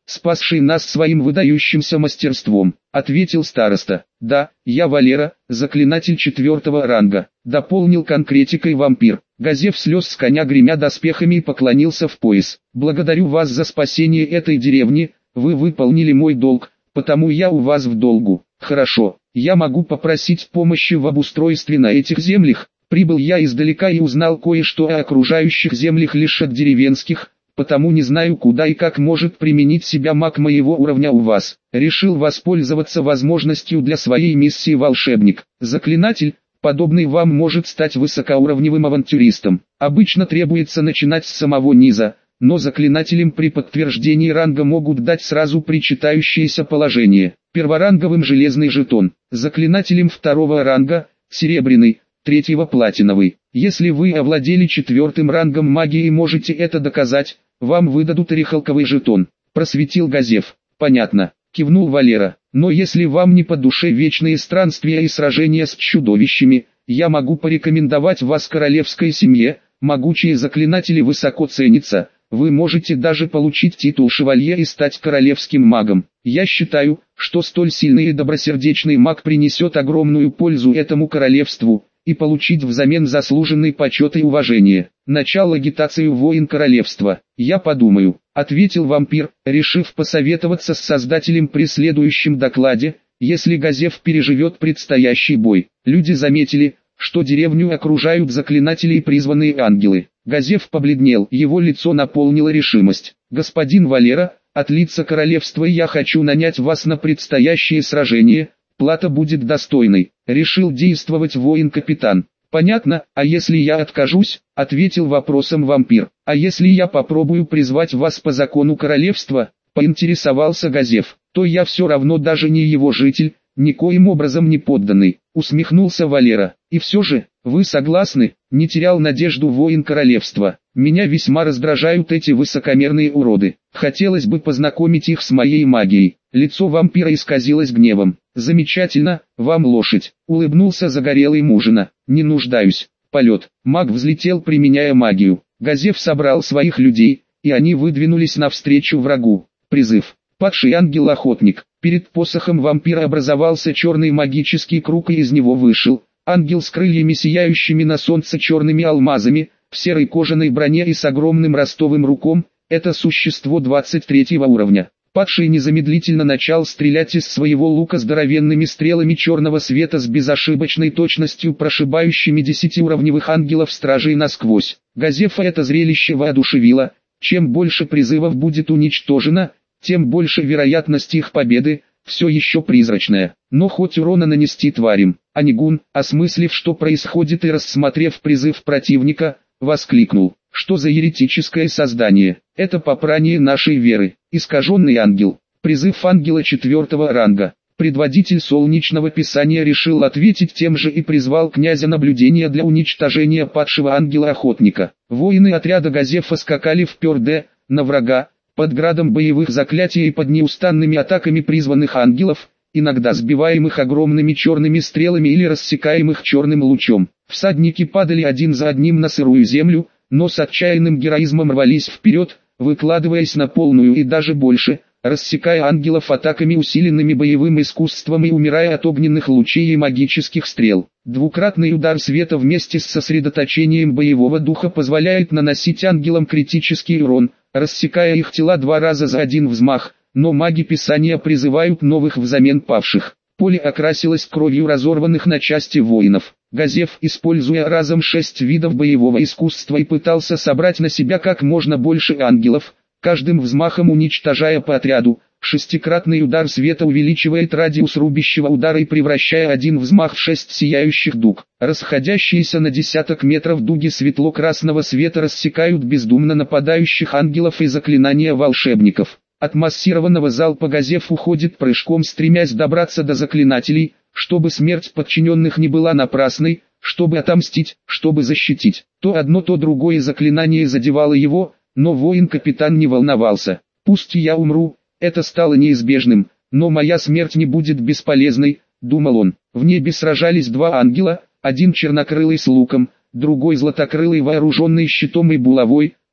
спасший нас своим выдающимся мастерством», — ответил староста. «Да, я Валера, заклинатель четвертого ранга», — дополнил конкретикой вампир. Газев слез с коня, гремя доспехами, и поклонился в пояс. «Благодарю вас за спасение этой деревни, вы выполнили мой долг, потому я у вас в долгу». «Хорошо, я могу попросить помощи в обустройстве на этих землях. Прибыл я издалека и узнал кое-что о окружающих землях лишь от деревенских, потому не знаю, куда и как может применить себя маг моего уровня у вас. Решил воспользоваться возможностью для своей миссии волшебник. Заклинатель, подобный вам, может стать высокоуровневым авантюристом. Обычно требуется начинать с самого низа, но заклинателям при подтверждении ранга могут дать сразу причитающееся положение. Перворанговым железный жетон, заклинателем второго ранга серебряный, третьего платиновый. Если вы овладели четвертым рангом магии и можете это доказать, вам выдадут орехалковый жетон. Просветил Газев. Понятно, кивнул Валера. Но если вам не по душе вечные странствия и сражения с чудовищами, я могу порекомендовать вас королевской семье. Могучие заклинатели высоко ценятся. Вы можете даже получить титул шевалье и стать королевским магом. Я считаю, что столь сильный и добросердечный маг принесет огромную пользу этому королевству, и получить взамен заслуженный почет и уважение. Начал агитацию воин королевства. «Я подумаю», — ответил вампир, решив посоветоваться с создателем при следующем докладе, если Газев переживет предстоящий бой. Люди заметили, что деревню окружают заклинатели и призванные ангелы. Газев побледнел, его лицо наполнило решимость. «Господин Валера, от лица королевства я хочу нанять вас на предстоящее сражение, плата будет достойной», — решил действовать воин-капитан. «Понятно, а если я откажусь?» — ответил вопросом вампир. «А если я попробую призвать вас по закону королевства?» — поинтересовался Газев. «То я все равно даже не его житель, никоим образом не подданный», — усмехнулся Валера. «И все же, вы согласны?» — не терял надежду воин королевства. «Меня весьма раздражают эти высокомерные уроды. Хотелось бы познакомить их с моей магией». Лицо вампира исказилось гневом. «Замечательно, вам лошадь», — улыбнулся загорелый мужчина. «Не нуждаюсь». Полет. Маг взлетел, применяя магию. Газев собрал своих людей, и они выдвинулись навстречу врагу. Призыв. Падший ангел-охотник. Перед посохом вампира образовался черный магический круг, и из него вышел ангел с крыльями, сияющими на солнце черными алмазами, в серой кожаной броне и с огромным ростовым руком. Это существо двадцать третьего уровня. Падший незамедлительно начал стрелять из своего лука здоровенными стрелами черного света с безошибочной точностью, прошибающими десятиуровневых ангелов-стражей насквозь. Газефа это зрелище воодушевило. Чем больше призывов будет уничтожено, тем больше вероятность их победы, все еще призрачная. Но хоть урона нанести тварям. Анигун, осмыслив, что происходит, и рассмотрев призыв противника, воскликнул: «Что за еретическое создание? Это попрание нашей веры, искаженный ангел». Призыв ангела четвертого ранга. Предводитель солнечного писания решил ответить тем же и призвал князя наблюдения для уничтожения падшего ангела-охотника. Воины отряда Газефа скакали вперед на врага, под градом боевых заклятий и под неустанными атаками призванных ангелов, иногда сбиваемых огромными черными стрелами или рассекаемых черным лучом. Всадники падали один за одним на сырую землю, но с отчаянным героизмом рвались вперед, выкладываясь на полную и даже больше, рассекая ангелов атаками, усиленными боевым искусством, и умирая от огненных лучей и магических стрел. Двукратный удар света вместе с сосредоточением боевого духа позволяет наносить ангелам критический урон, рассекая их тела два раза за один взмах, но маги Писания призывают новых взамен павших. Поле окрасилось кровью разорванных на части воинов. Газеф, используя разом шесть видов боевого искусства, и пытался собрать на себя как можно больше ангелов, каждым взмахом уничтожая по отряду. Шестикратный удар света увеличивает радиус рубящего удара и превращая один взмах в шесть сияющих дуг. Расходящиеся на десяток метров дуги светло-красного света рассекают бездумно нападающих ангелов и заклинания волшебников. От массированного залпа Газеф уходит прыжком, стремясь добраться до заклинателей, чтобы смерть подчиненных не была напрасной, чтобы отомстить, чтобы защитить. То одно, то другое заклинание задевало его, но воин-капитан не волновался. «Пусть я умру, это стало неизбежным, но моя смерть не будет бесполезной», — думал он. В небе сражались два ангела, один чернокрылый с луком, другой златокрылый вооруженный щитом и булавой.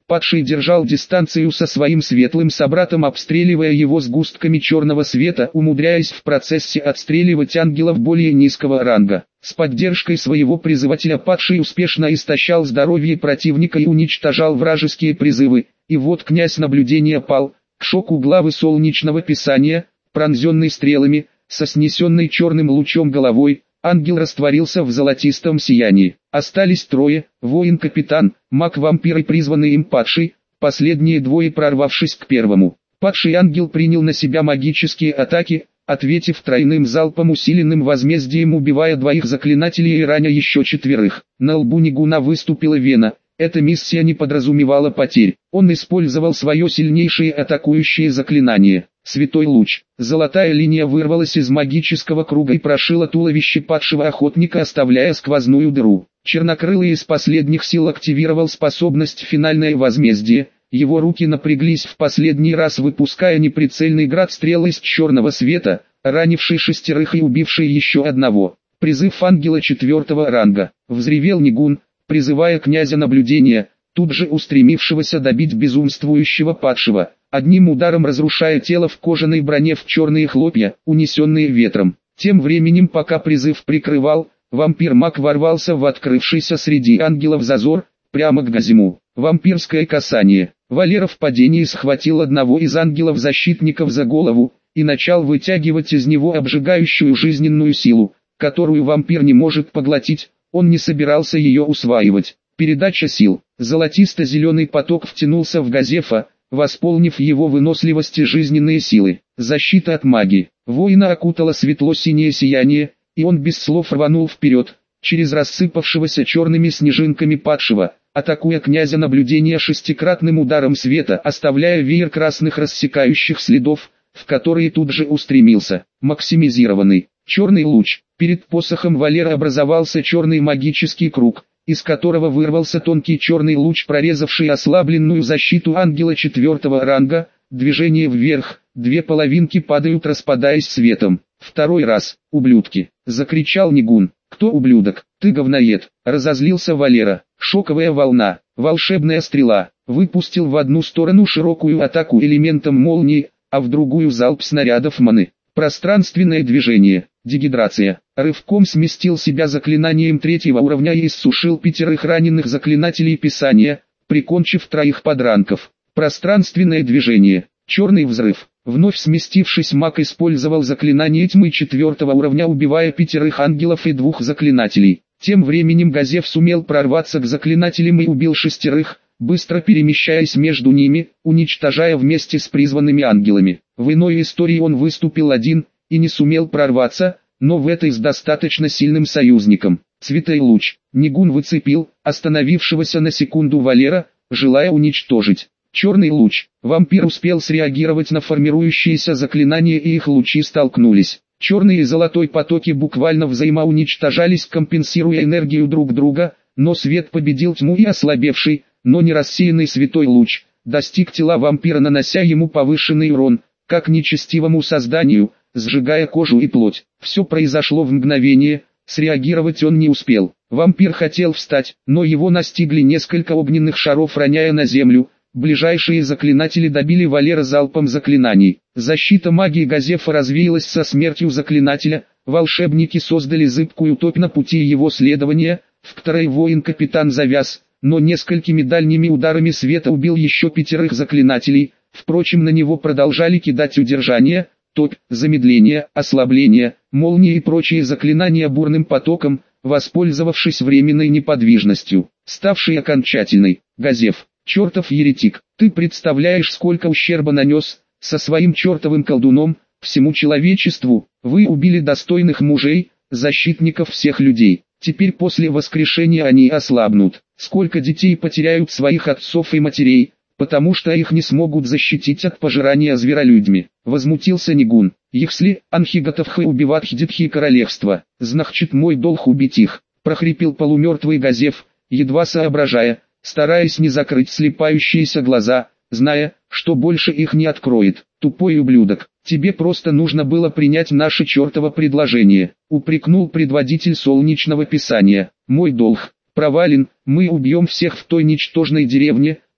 Падший держал дистанцию со своим светлым собратом, обстреливая его сгустками черного света, умудряясь в процессе отстреливать ангелов более низкого ранга. С поддержкой своего призывателя Падший успешно истощал здоровье противника и уничтожал вражеские призывы. И вот князь наблюдения пал, к шоку главы солнечного писания, пронзенный стрелами, со снесенной черным лучом головой. Ангел растворился в золотистом сиянии. Остались трое: воин-капитан, маг-вампир и призванный им Падший, последние двое прорвавшись к первому. Падший ангел принял на себя магические атаки, ответив тройным залпом, усиленным возмездием, убивая двоих заклинателей и раня еще четверых. На лбу Нигуна выступила вена. Эта миссия не подразумевала потерь. Он использовал свое сильнейшее атакующее заклинание. Святой луч. Золотая линия вырвалась из магического круга и прошила туловище падшего охотника, оставляя сквозную дыру. Чернокрылый из последних сил активировал способность «Финальное возмездие». Его руки напряглись в последний раз, выпуская неприцельный град стрел из черного света, ранивший шестерых и убивший еще одного. Призыв ангела четвертого ранга. Взревел Нигун, призывая князя наблюдения, тут же устремившегося добить безумствующего падшего, одним ударом разрушая тело в кожаной броне в черные хлопья, унесенные ветром. Тем временем, пока призыв прикрывал, вампир-маг ворвался в открывшийся среди ангелов зазор, прямо к Газиму. Вампирское касание. Валера в падении схватил одного из ангелов-защитников за голову и начал вытягивать из него обжигающую жизненную силу, которую вампир не может поглотить. Он не собирался ее усваивать. Передача сил. Золотисто-зеленый поток втянулся в Газефа, восполнив его выносливость и жизненные силы. Защита от магии. Воина окутало светло-синее сияние, и он без слов рванул вперед, через рассыпавшегося черными снежинками падшего, атакуя князя наблюдения шестикратным ударом света, оставляя веер красных рассекающих следов, в которые тут же устремился. Максимизированный. Черный луч. Перед посохом Валера образовался черный магический круг, из которого вырвался тонкий черный луч, прорезавший ослабленную защиту ангела четвертого ранга. Движение вверх, две половинки падают, распадаясь светом. Второй раз, ублюдки, закричал Нигун. Кто ублюдок? Ты говноед, разозлился Валера. Шоковая волна, волшебная стрела, выпустил в одну сторону широкую атаку элементом молнии, а в другую залп снарядов маны. Пространственное движение, дегидрация. Рывком сместил себя заклинанием третьего уровня и иссушил пятерых раненых заклинателей писания, прикончив троих подранков. Пространственное движение, черный взрыв. Вновь сместившись, маг использовал заклинание тьмы четвертого уровня, убивая пятерых ангелов и двух заклинателей. Тем временем Газеф сумел прорваться к заклинателям и убил шестерых, быстро перемещаясь между ними, уничтожая вместе с призванными ангелами. В иной истории он выступил один и не сумел прорваться, но в этой с достаточно сильным союзником. Святой луч. Нигун выцепил остановившегося на секунду Валера, желая уничтожить. Черный луч. Вампир успел среагировать на формирующиеся заклинания, и их лучи столкнулись. Черный и золотой потоки буквально взаимоуничтожались, компенсируя энергию друг друга, но свет победил тьму, и ослабевший, но не рассеянный святой луч достиг тела вампира, нанося ему повышенный урон, как нечестивому созданию, сжигая кожу и плоть. Все произошло в мгновение, среагировать он не успел. Вампир хотел встать, но его настигли несколько огненных шаров, роняя на землю. Ближайшие заклинатели добили Валера залпом заклинаний. Защита магии Газефа развеялась со смертью заклинателя. Волшебники создали зыбкую топь на пути его следования, в которой воин-капитан завяз, но несколькими дальними ударами света убил еще пятерых заклинателей. Впрочем, на него продолжали кидать удержание, топь, замедление, ослабление, молнии и прочие заклинания бурным потоком, воспользовавшись временной неподвижностью, ставшей окончательной. Газеф. Чертов еретик, ты представляешь, сколько ущерба нанес, со своим чертовым колдуном, всему человечеству. Вы убили достойных мужей, защитников всех людей. Теперь после воскрешения они ослабнут. Сколько детей потеряют своих отцов и матерей, потому что их не смогут защитить от пожирания зверолюдьми. Возмутился Нигун. Если Анхигатовхы убиват хидитхи королевства, значит мой долг убить их. Прохрипел полумертвый Газеф, едва соображая, стараясь не закрыть слепающиеся глаза, зная, что больше их не откроет. Тупой ублюдок, тебе просто нужно было принять наше чертово предложение, упрекнул предводитель солнечного писания. Мой долг провален, мы убьем всех в той ничтожной деревне,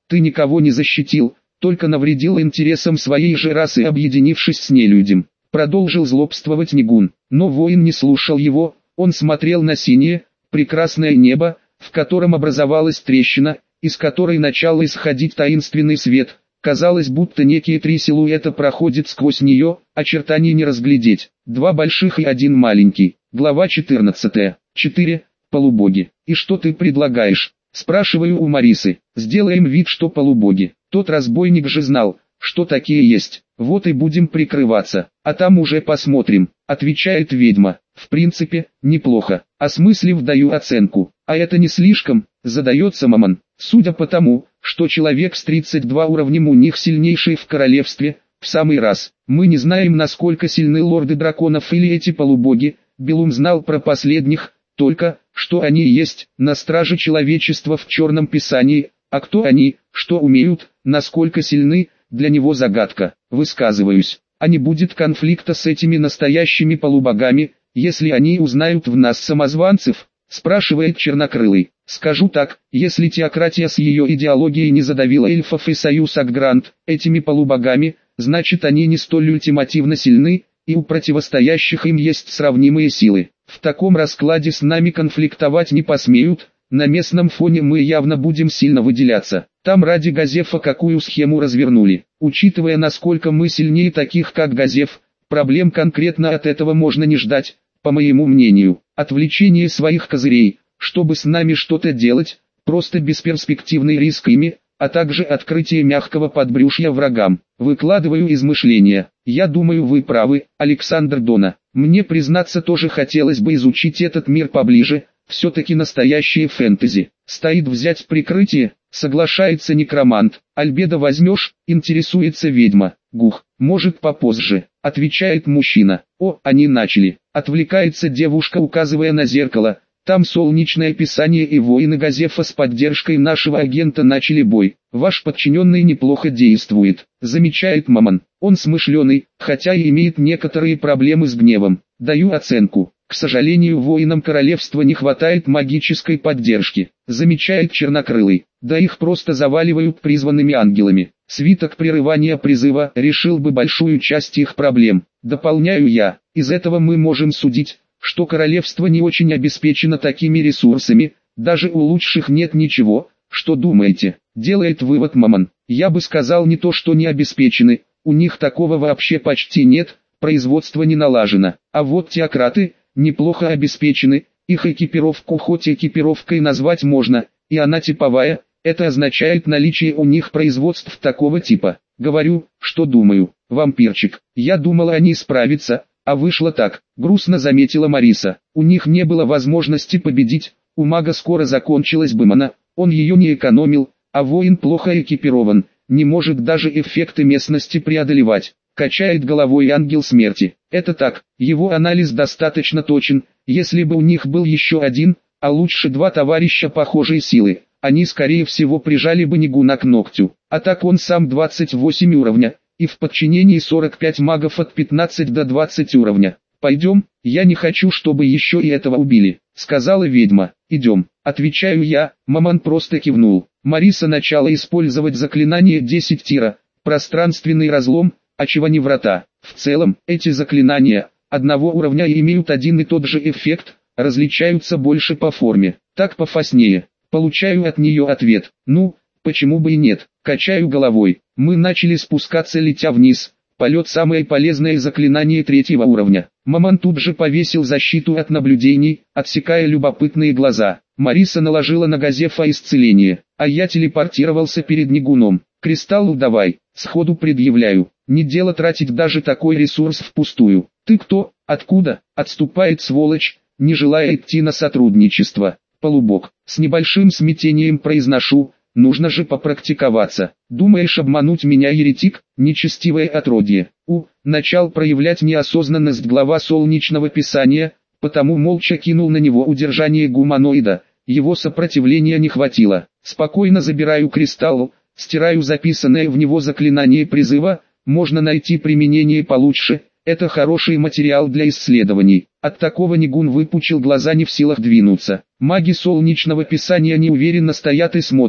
Ты никого не защитил, только навредил интересам своей же расы, объединившись с нелюдям. Продолжил злобствовать Нигун, но воин не слушал его, он смотрел на синее, прекрасное небо, в котором образовалась трещина, из которой начал исходить таинственный свет. Казалось, будто некие три силуэта проходят сквозь нее, очертаний не разглядеть. Два больших и один маленький. Глава четырнадцатая. четыре. Полубоги. И что ты предлагаешь? Спрашиваю у Марисы. Сделаем вид, что полубоги. Тот разбойник же знал, что такие есть. Вот и будем прикрываться, а там уже посмотрим, отвечает ведьма. В принципе, неплохо. Осмыслив, даю оценку. А это не слишком, задается Мамон. Судя по тому, что человек с тридцать два уровнем у них сильнейший в королевстве, в самый раз. Мы не знаем, насколько сильны лорды драконов или эти полубоги. Белум знал про последних, только, что они есть, на страже человечества в черном писании, а кто они, что умеют, насколько сильны, для него загадка. Высказываюсь, а не будет конфликта с этими настоящими полубогами, если они узнают в нас самозванцев, спрашивает Чернокрылый. Скажу так, если теократия с ее идеологией не задавила эльфов и союз Акгрант этими полубогами, значит они не столь ультимативно сильны, и у противостоящих им есть сравнимые силы. В таком раскладе с нами конфликтовать не посмеют, на местном фоне мы явно будем сильно выделяться. Там ради Газефа какую схему развернули. Учитывая, насколько мы сильнее таких как Газеф, проблем конкретно от этого можно не ждать, по моему мнению. Отвлечение своих козырей, чтобы с нами что-то делать, просто бесперспективный риск ими, а также открытие мягкого подбрюшья врагам. Выкладываю измышления. Я думаю, вы правы, Александр Дона. Мне, признаться, тоже хотелось бы изучить этот мир поближе, все-таки настоящее фэнтези. Стоит взять прикрытие, соглашается некромант. Альбедо возьмешь, интересуется ведьма. Гух, может попозже, отвечает мужчина. О, они начали. Отвлекается девушка, указывая на зеркало. Там солнечное писание и воины Газефа с поддержкой нашего агента начали бой. Ваш подчиненный неплохо действует, замечает Мамон. Он смышленый, хотя и имеет некоторые проблемы с гневом. Даю оценку. К сожалению, воинам королевства не хватает магической поддержки, замечает Чернокрылый. Да их просто заваливают призванными ангелами. Свиток прерывания призыва решил бы большую часть их проблем. Дополняю я. Из этого мы можем судить, что королевство не очень обеспечено такими ресурсами, даже у лучших нет ничего. Что думаете? Делает вывод Мамон. Я бы сказал, не то что не обеспечены, у них такого вообще почти нет, производство не налажено. А вот теократы неплохо обеспечены, их экипировку хоть экипировкой назвать можно, и она типовая, это означает наличие у них производств такого типа. Говорю, что думаю, вампирчик, я думала, они справятся, а вышло так, грустно заметила Мариса. У них не было возможности победить, у мага скоро закончилась бы мана, он ее не экономил, а воин плохо экипирован, не может даже эффекты местности преодолевать. Качает головой ангел смерти. Это так, его анализ достаточно точен, если бы у них был еще один, а лучше два товарища похожей силы, они скорее всего прижали бы Нигуна к ногтю. А так он сам двадцать восемь уровня, и в подчинении сорок пять магов от пятнадцати до двадцати уровня. Пойдем, я не хочу, чтобы еще и этого убили, сказала ведьма. Идем, отвечаю я, Мамон просто кивнул. Мариса начала использовать заклинание десять тира, пространственный разлом, а чего не врата. В целом, эти заклинания, одного уровня имеют один и тот же эффект, различаются больше по форме, так пофаснее. Получаю от нее ответ, ну, почему бы и нет, качаю головой. Мы начали спускаться, летя вниз, полет самое полезное заклинание третьего уровня. Мамон тут же повесил защиту от наблюдений, отсекая любопытные глаза. Мариса наложила на Газефа исцеление, а я телепортировался перед Нигуном. Кристалл давай, сходу предъявляю. Не дело тратить даже такой ресурс впустую. Ты кто, откуда? Отступает сволочь, не желая идти на сотрудничество. Полубог, с небольшим смятением произношу, нужно же попрактиковаться. Думаешь обмануть меня, еретик, нечестивое отродье? У, начал проявлять неосознанность глава солнечного писания, потому молча кинул на него удержание гуманоида. Его сопротивления не хватило. Спокойно забираю кристалл, стираю записанное в него заклинание призыва. Можно найти применение получше, это хороший материал для исследований. От такого Нигун выпучил глаза, не в силах двинуться. Маги солнечного писания неуверенно стоят и смотрят,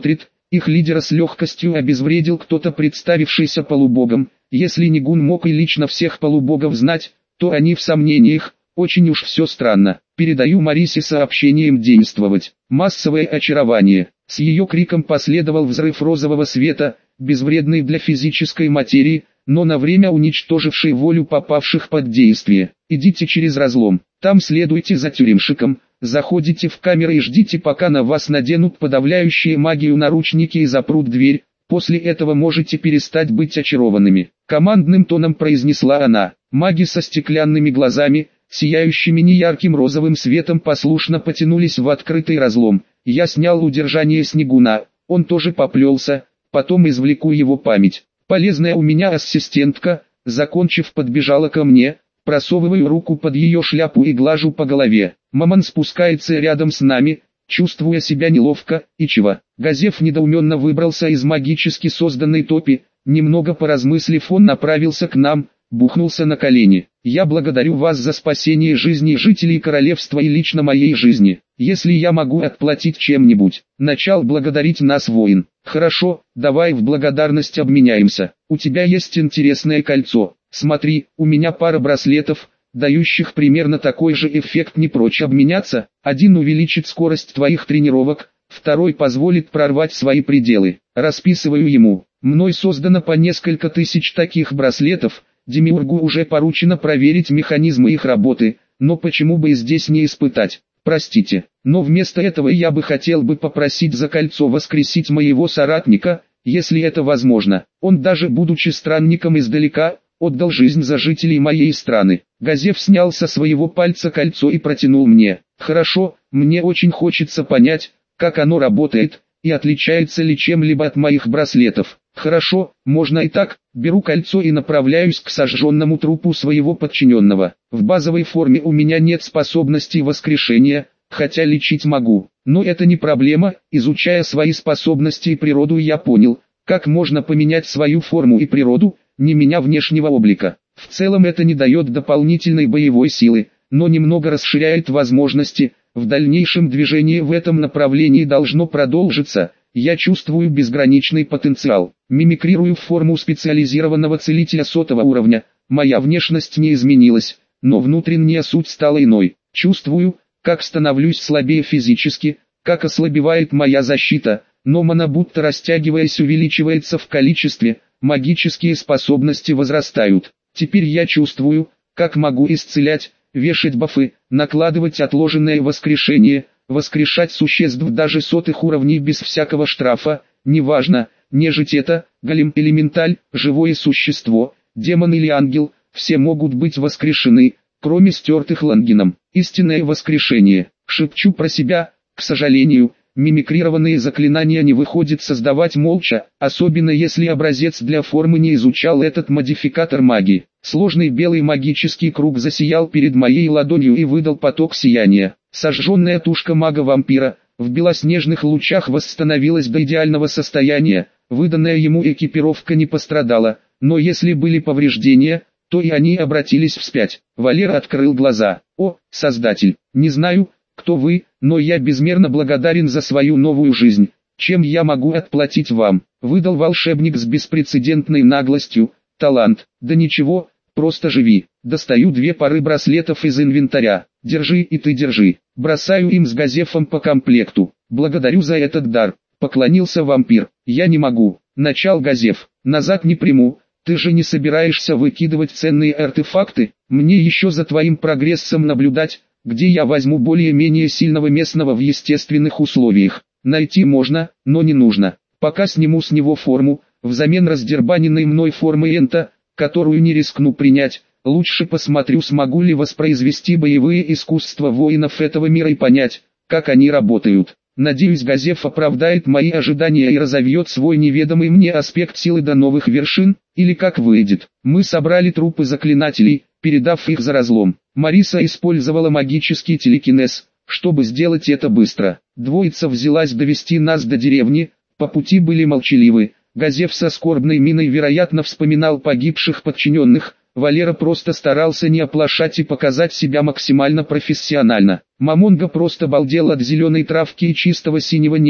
Их лидера с легкостью обезвредил кто-то, представившийся полубогом. Если Нигун мог и лично всех полубогов знать, то они в сомнениях. Очень уж все странно. Передаю Марисе сообщением действовать. Массовое очарование. С ее криком последовал взрыв розового света, безвредный для физической материи, но на время уничтоживший волю попавших под действие. Идите через разлом. Там следуйте за тюремщиком. Заходите в камеру и ждите, пока на вас наденут подавляющие магию наручники и запрут дверь. После этого можете перестать быть очарованными. Командным тоном произнесла она. Маги со стеклянными глазами, сияющими неярким розовым светом, послушно потянулись в открытый разлом. Я снял удержание с Нигуна, он тоже поплелся, потом извлеку его память. Полезная у меня ассистентка, закончив, подбежала ко мне, просовываю руку под ее шляпу и глажу по голове. Маман спускается рядом с нами, чувствуя себя неловко, и чего. Газеф недоуменно выбрался из магически созданной топи, немного поразмыслив, он направился к нам, бухнулся на колени. «Я благодарю вас за спасение жизни жителей королевства и лично моей жизни. Если я могу отплатить чем-нибудь». Начал благодарить нас воин. «Хорошо, давай в благодарность обменяемся. У тебя есть интересное кольцо. Смотри, у меня пара браслетов, дающих примерно такой же эффект, не прочь обменяться. Один увеличит скорость твоих тренировок, второй позволит прорвать свои пределы». Расписываю ему. Мной создано по несколько тысяч таких браслетов. Демиургу уже поручено проверить механизмы их работы, но почему бы и здесь не испытать? Простите, но вместо этого я бы хотел бы попросить за кольцо воскресить моего соратника, если это возможно. Он, даже будучи странником издалека, отдал жизнь за жителей моей страны. Газеф снял со своего пальца кольцо и протянул мне. Хорошо, мне очень хочется понять, как оно работает, и отличается ли чем-либо от моих браслетов. Хорошо, можно и так. Беру кольцо и направляюсь к сожженному трупу своего подчиненного. В базовой форме у меня нет способностей воскрешения, хотя лечить могу. Но это не проблема. Изучая свои способности и природу, я понял, как можно поменять свою форму и природу, не меняя внешнего облика. В целом это не дает дополнительной боевой силы, но немного расширяет возможности. В дальнейшем движение в этом направлении должно продолжиться. Я чувствую безграничный потенциал. Мимикрирую в форму специализированного целителя сотого уровня. Моя внешность не изменилась, но внутренняя суть стала иной. Чувствую, как становлюсь слабее физически, как ослабевает моя защита, но мана, будто растягиваясь, увеличивается в количестве, магические способности возрастают. Теперь я чувствую, как могу исцелять, вешать бафы, накладывать отложенное воскрешение, воскрешать существ даже сотых уровней без всякого штрафа, неважно, нежить это, голем, элементаль, живое существо, демон или ангел, все могут быть воскрешены, кроме стертых Лангеном. Истинное воскрешение. Шепчу про себя, к сожалению, мимикрированные заклинания не выходит создавать молча, особенно если образец для формы не изучал этот модификатор магии. Сложный белый магический круг засиял перед моей ладонью и выдал поток сияния. Сожженная тушка мага-вампира в белоснежных лучах восстановилась до идеального состояния, выданная ему экипировка не пострадала, но если были повреждения, то и они обратились вспять. Валера открыл глаза. «О, Создатель, не знаю, кто вы, но я безмерно благодарен за свою новую жизнь. Чем я могу отплатить вам?» Выдал волшебник с беспрецедентной наглостью. «Талант. Да ничего, просто живи». Достаю две пары браслетов из инвентаря. «Держи и ты держи». Бросаю им с Газефом по комплекту. «Благодарю за этот дар», — поклонился вампир. «Я не могу». Начал Газеф. «Назад не приму. Ты же не собираешься выкидывать ценные артефакты? Мне еще за твоим прогрессом наблюдать, где я возьму более-менее сильного местного в естественных условиях. Найти можно, но не нужно. Пока сниму с него форму, взамен раздербаненной мной формы энта, которую не рискну принять. Лучше посмотрю, смогу ли воспроизвести боевые искусства воинов этого мира и понять, как они работают. Надеюсь, Газеф оправдает мои ожидания и разовьет свой неведомый мне аспект силы до новых вершин, или как выйдет. Мы собрали трупы заклинателей, передав их за разлом. Мариса использовала магический телекинез, чтобы сделать это быстро. Двоица взялась довести нас до деревни, по пути были молчаливы. Газеф со скорбной миной, вероятно, вспоминал погибших подчиненных. Валера просто старался не оплошать и показать себя максимально профессионально. Мамонга просто балдел от зеленой травки и чистого синего неба,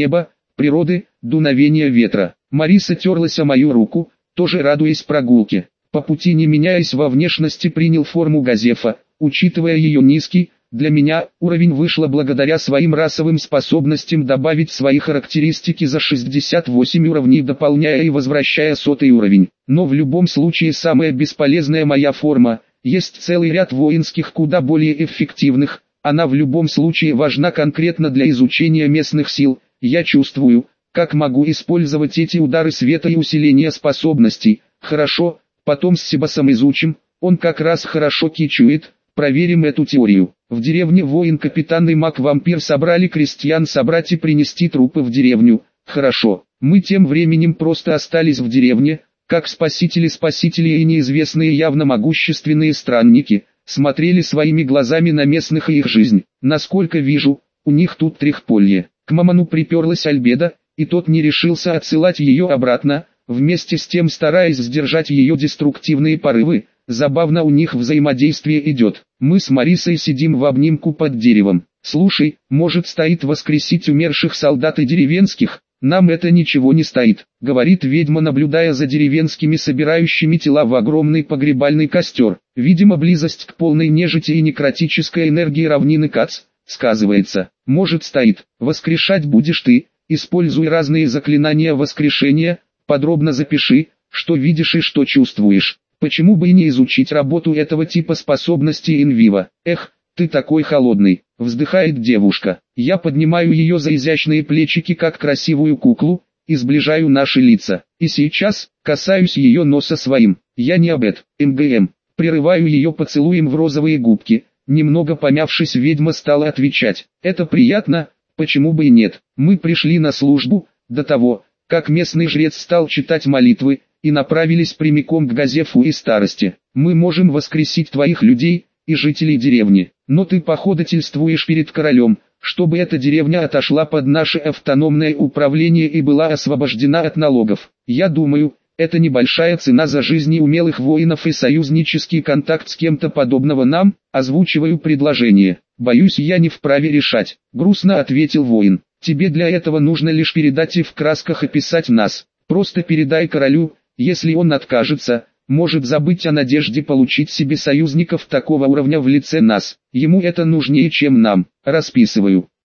природы, дуновения ветра. Мариса терлась о мою руку, тоже радуясь прогулке. По пути, не меняясь во внешности, принял форму Газефа, учитывая ее низкий, для меня, уровень, вышло благодаря своим расовым способностям добавить свои характеристики за шестьдесят восемь уровней, дополняя и возвращая сотый уровень. Но в любом случае самая бесполезная моя форма, есть целый ряд воинских куда более эффективных, она в любом случае важна конкретно для изучения местных сил. Я чувствую, как могу использовать эти удары света и усиление способностей. Хорошо, потом с Себасом изучим, он как раз хорошо кичует, проверим эту теорию. В деревне воин-капитан и маг-вампир собрали крестьян собрать и принести трупы в деревню. Хорошо, мы тем временем просто остались в деревне, как спасители-спасители и неизвестные явно могущественные странники, смотрели своими глазами на местных и их жизнь. Насколько вижу, у них тут трехполье. К Мамону приперлась Альбеда, и тот не решился отсылать ее обратно, вместе с тем стараясь сдержать ее деструктивные порывы. Забавно у них взаимодействие идет. Мы с Марисой сидим в обнимку под деревом. Слушай, может, стоит воскресить умерших солдат и деревенских? Нам это ничего не стоит, говорит ведьма, наблюдая за деревенскими, собирающими тела в огромный погребальный костер. Видимо, близость к полной нежити и некротической энергии равнины Кац сказывается. Может, стоит. Воскрешать будешь ты. Используй разные заклинания воскрешения. Подробно запиши, что видишь и что чувствуешь. Почему бы и не изучить работу этого типа способностей инвиво? Эх, ты такой холодный, вздыхает девушка. Я поднимаю ее за изящные плечики, как красивую куклу, и сближаю наши лица. И сейчас, касаюсь ее носа своим. Я не об этом, МГМ. Прерываю ее поцелуем в розовые губки. Немного помявшись, ведьма стала отвечать. Это приятно, почему бы и нет. Мы пришли на службу, до того, как местный жрец стал читать молитвы, и направились прямиком к Газефу и старости. Мы можем воскресить твоих людей и жителей деревни, но ты походательствуешь перед королем, чтобы эта деревня отошла под наше автономное управление и была освобождена от налогов. Я думаю, это небольшая цена за жизни умелых воинов и союзнический контакт с кем-то подобного нам. Озвучиваю предложение. Боюсь, я не вправе решать, грустно ответил воин. Тебе для этого нужно лишь передать и в красках описать нас. Просто передай королю. Если он откажется, может забыть о надежде получить себе союзников такого уровня в лице нас. Ему это нужнее, чем нам. Расписываю.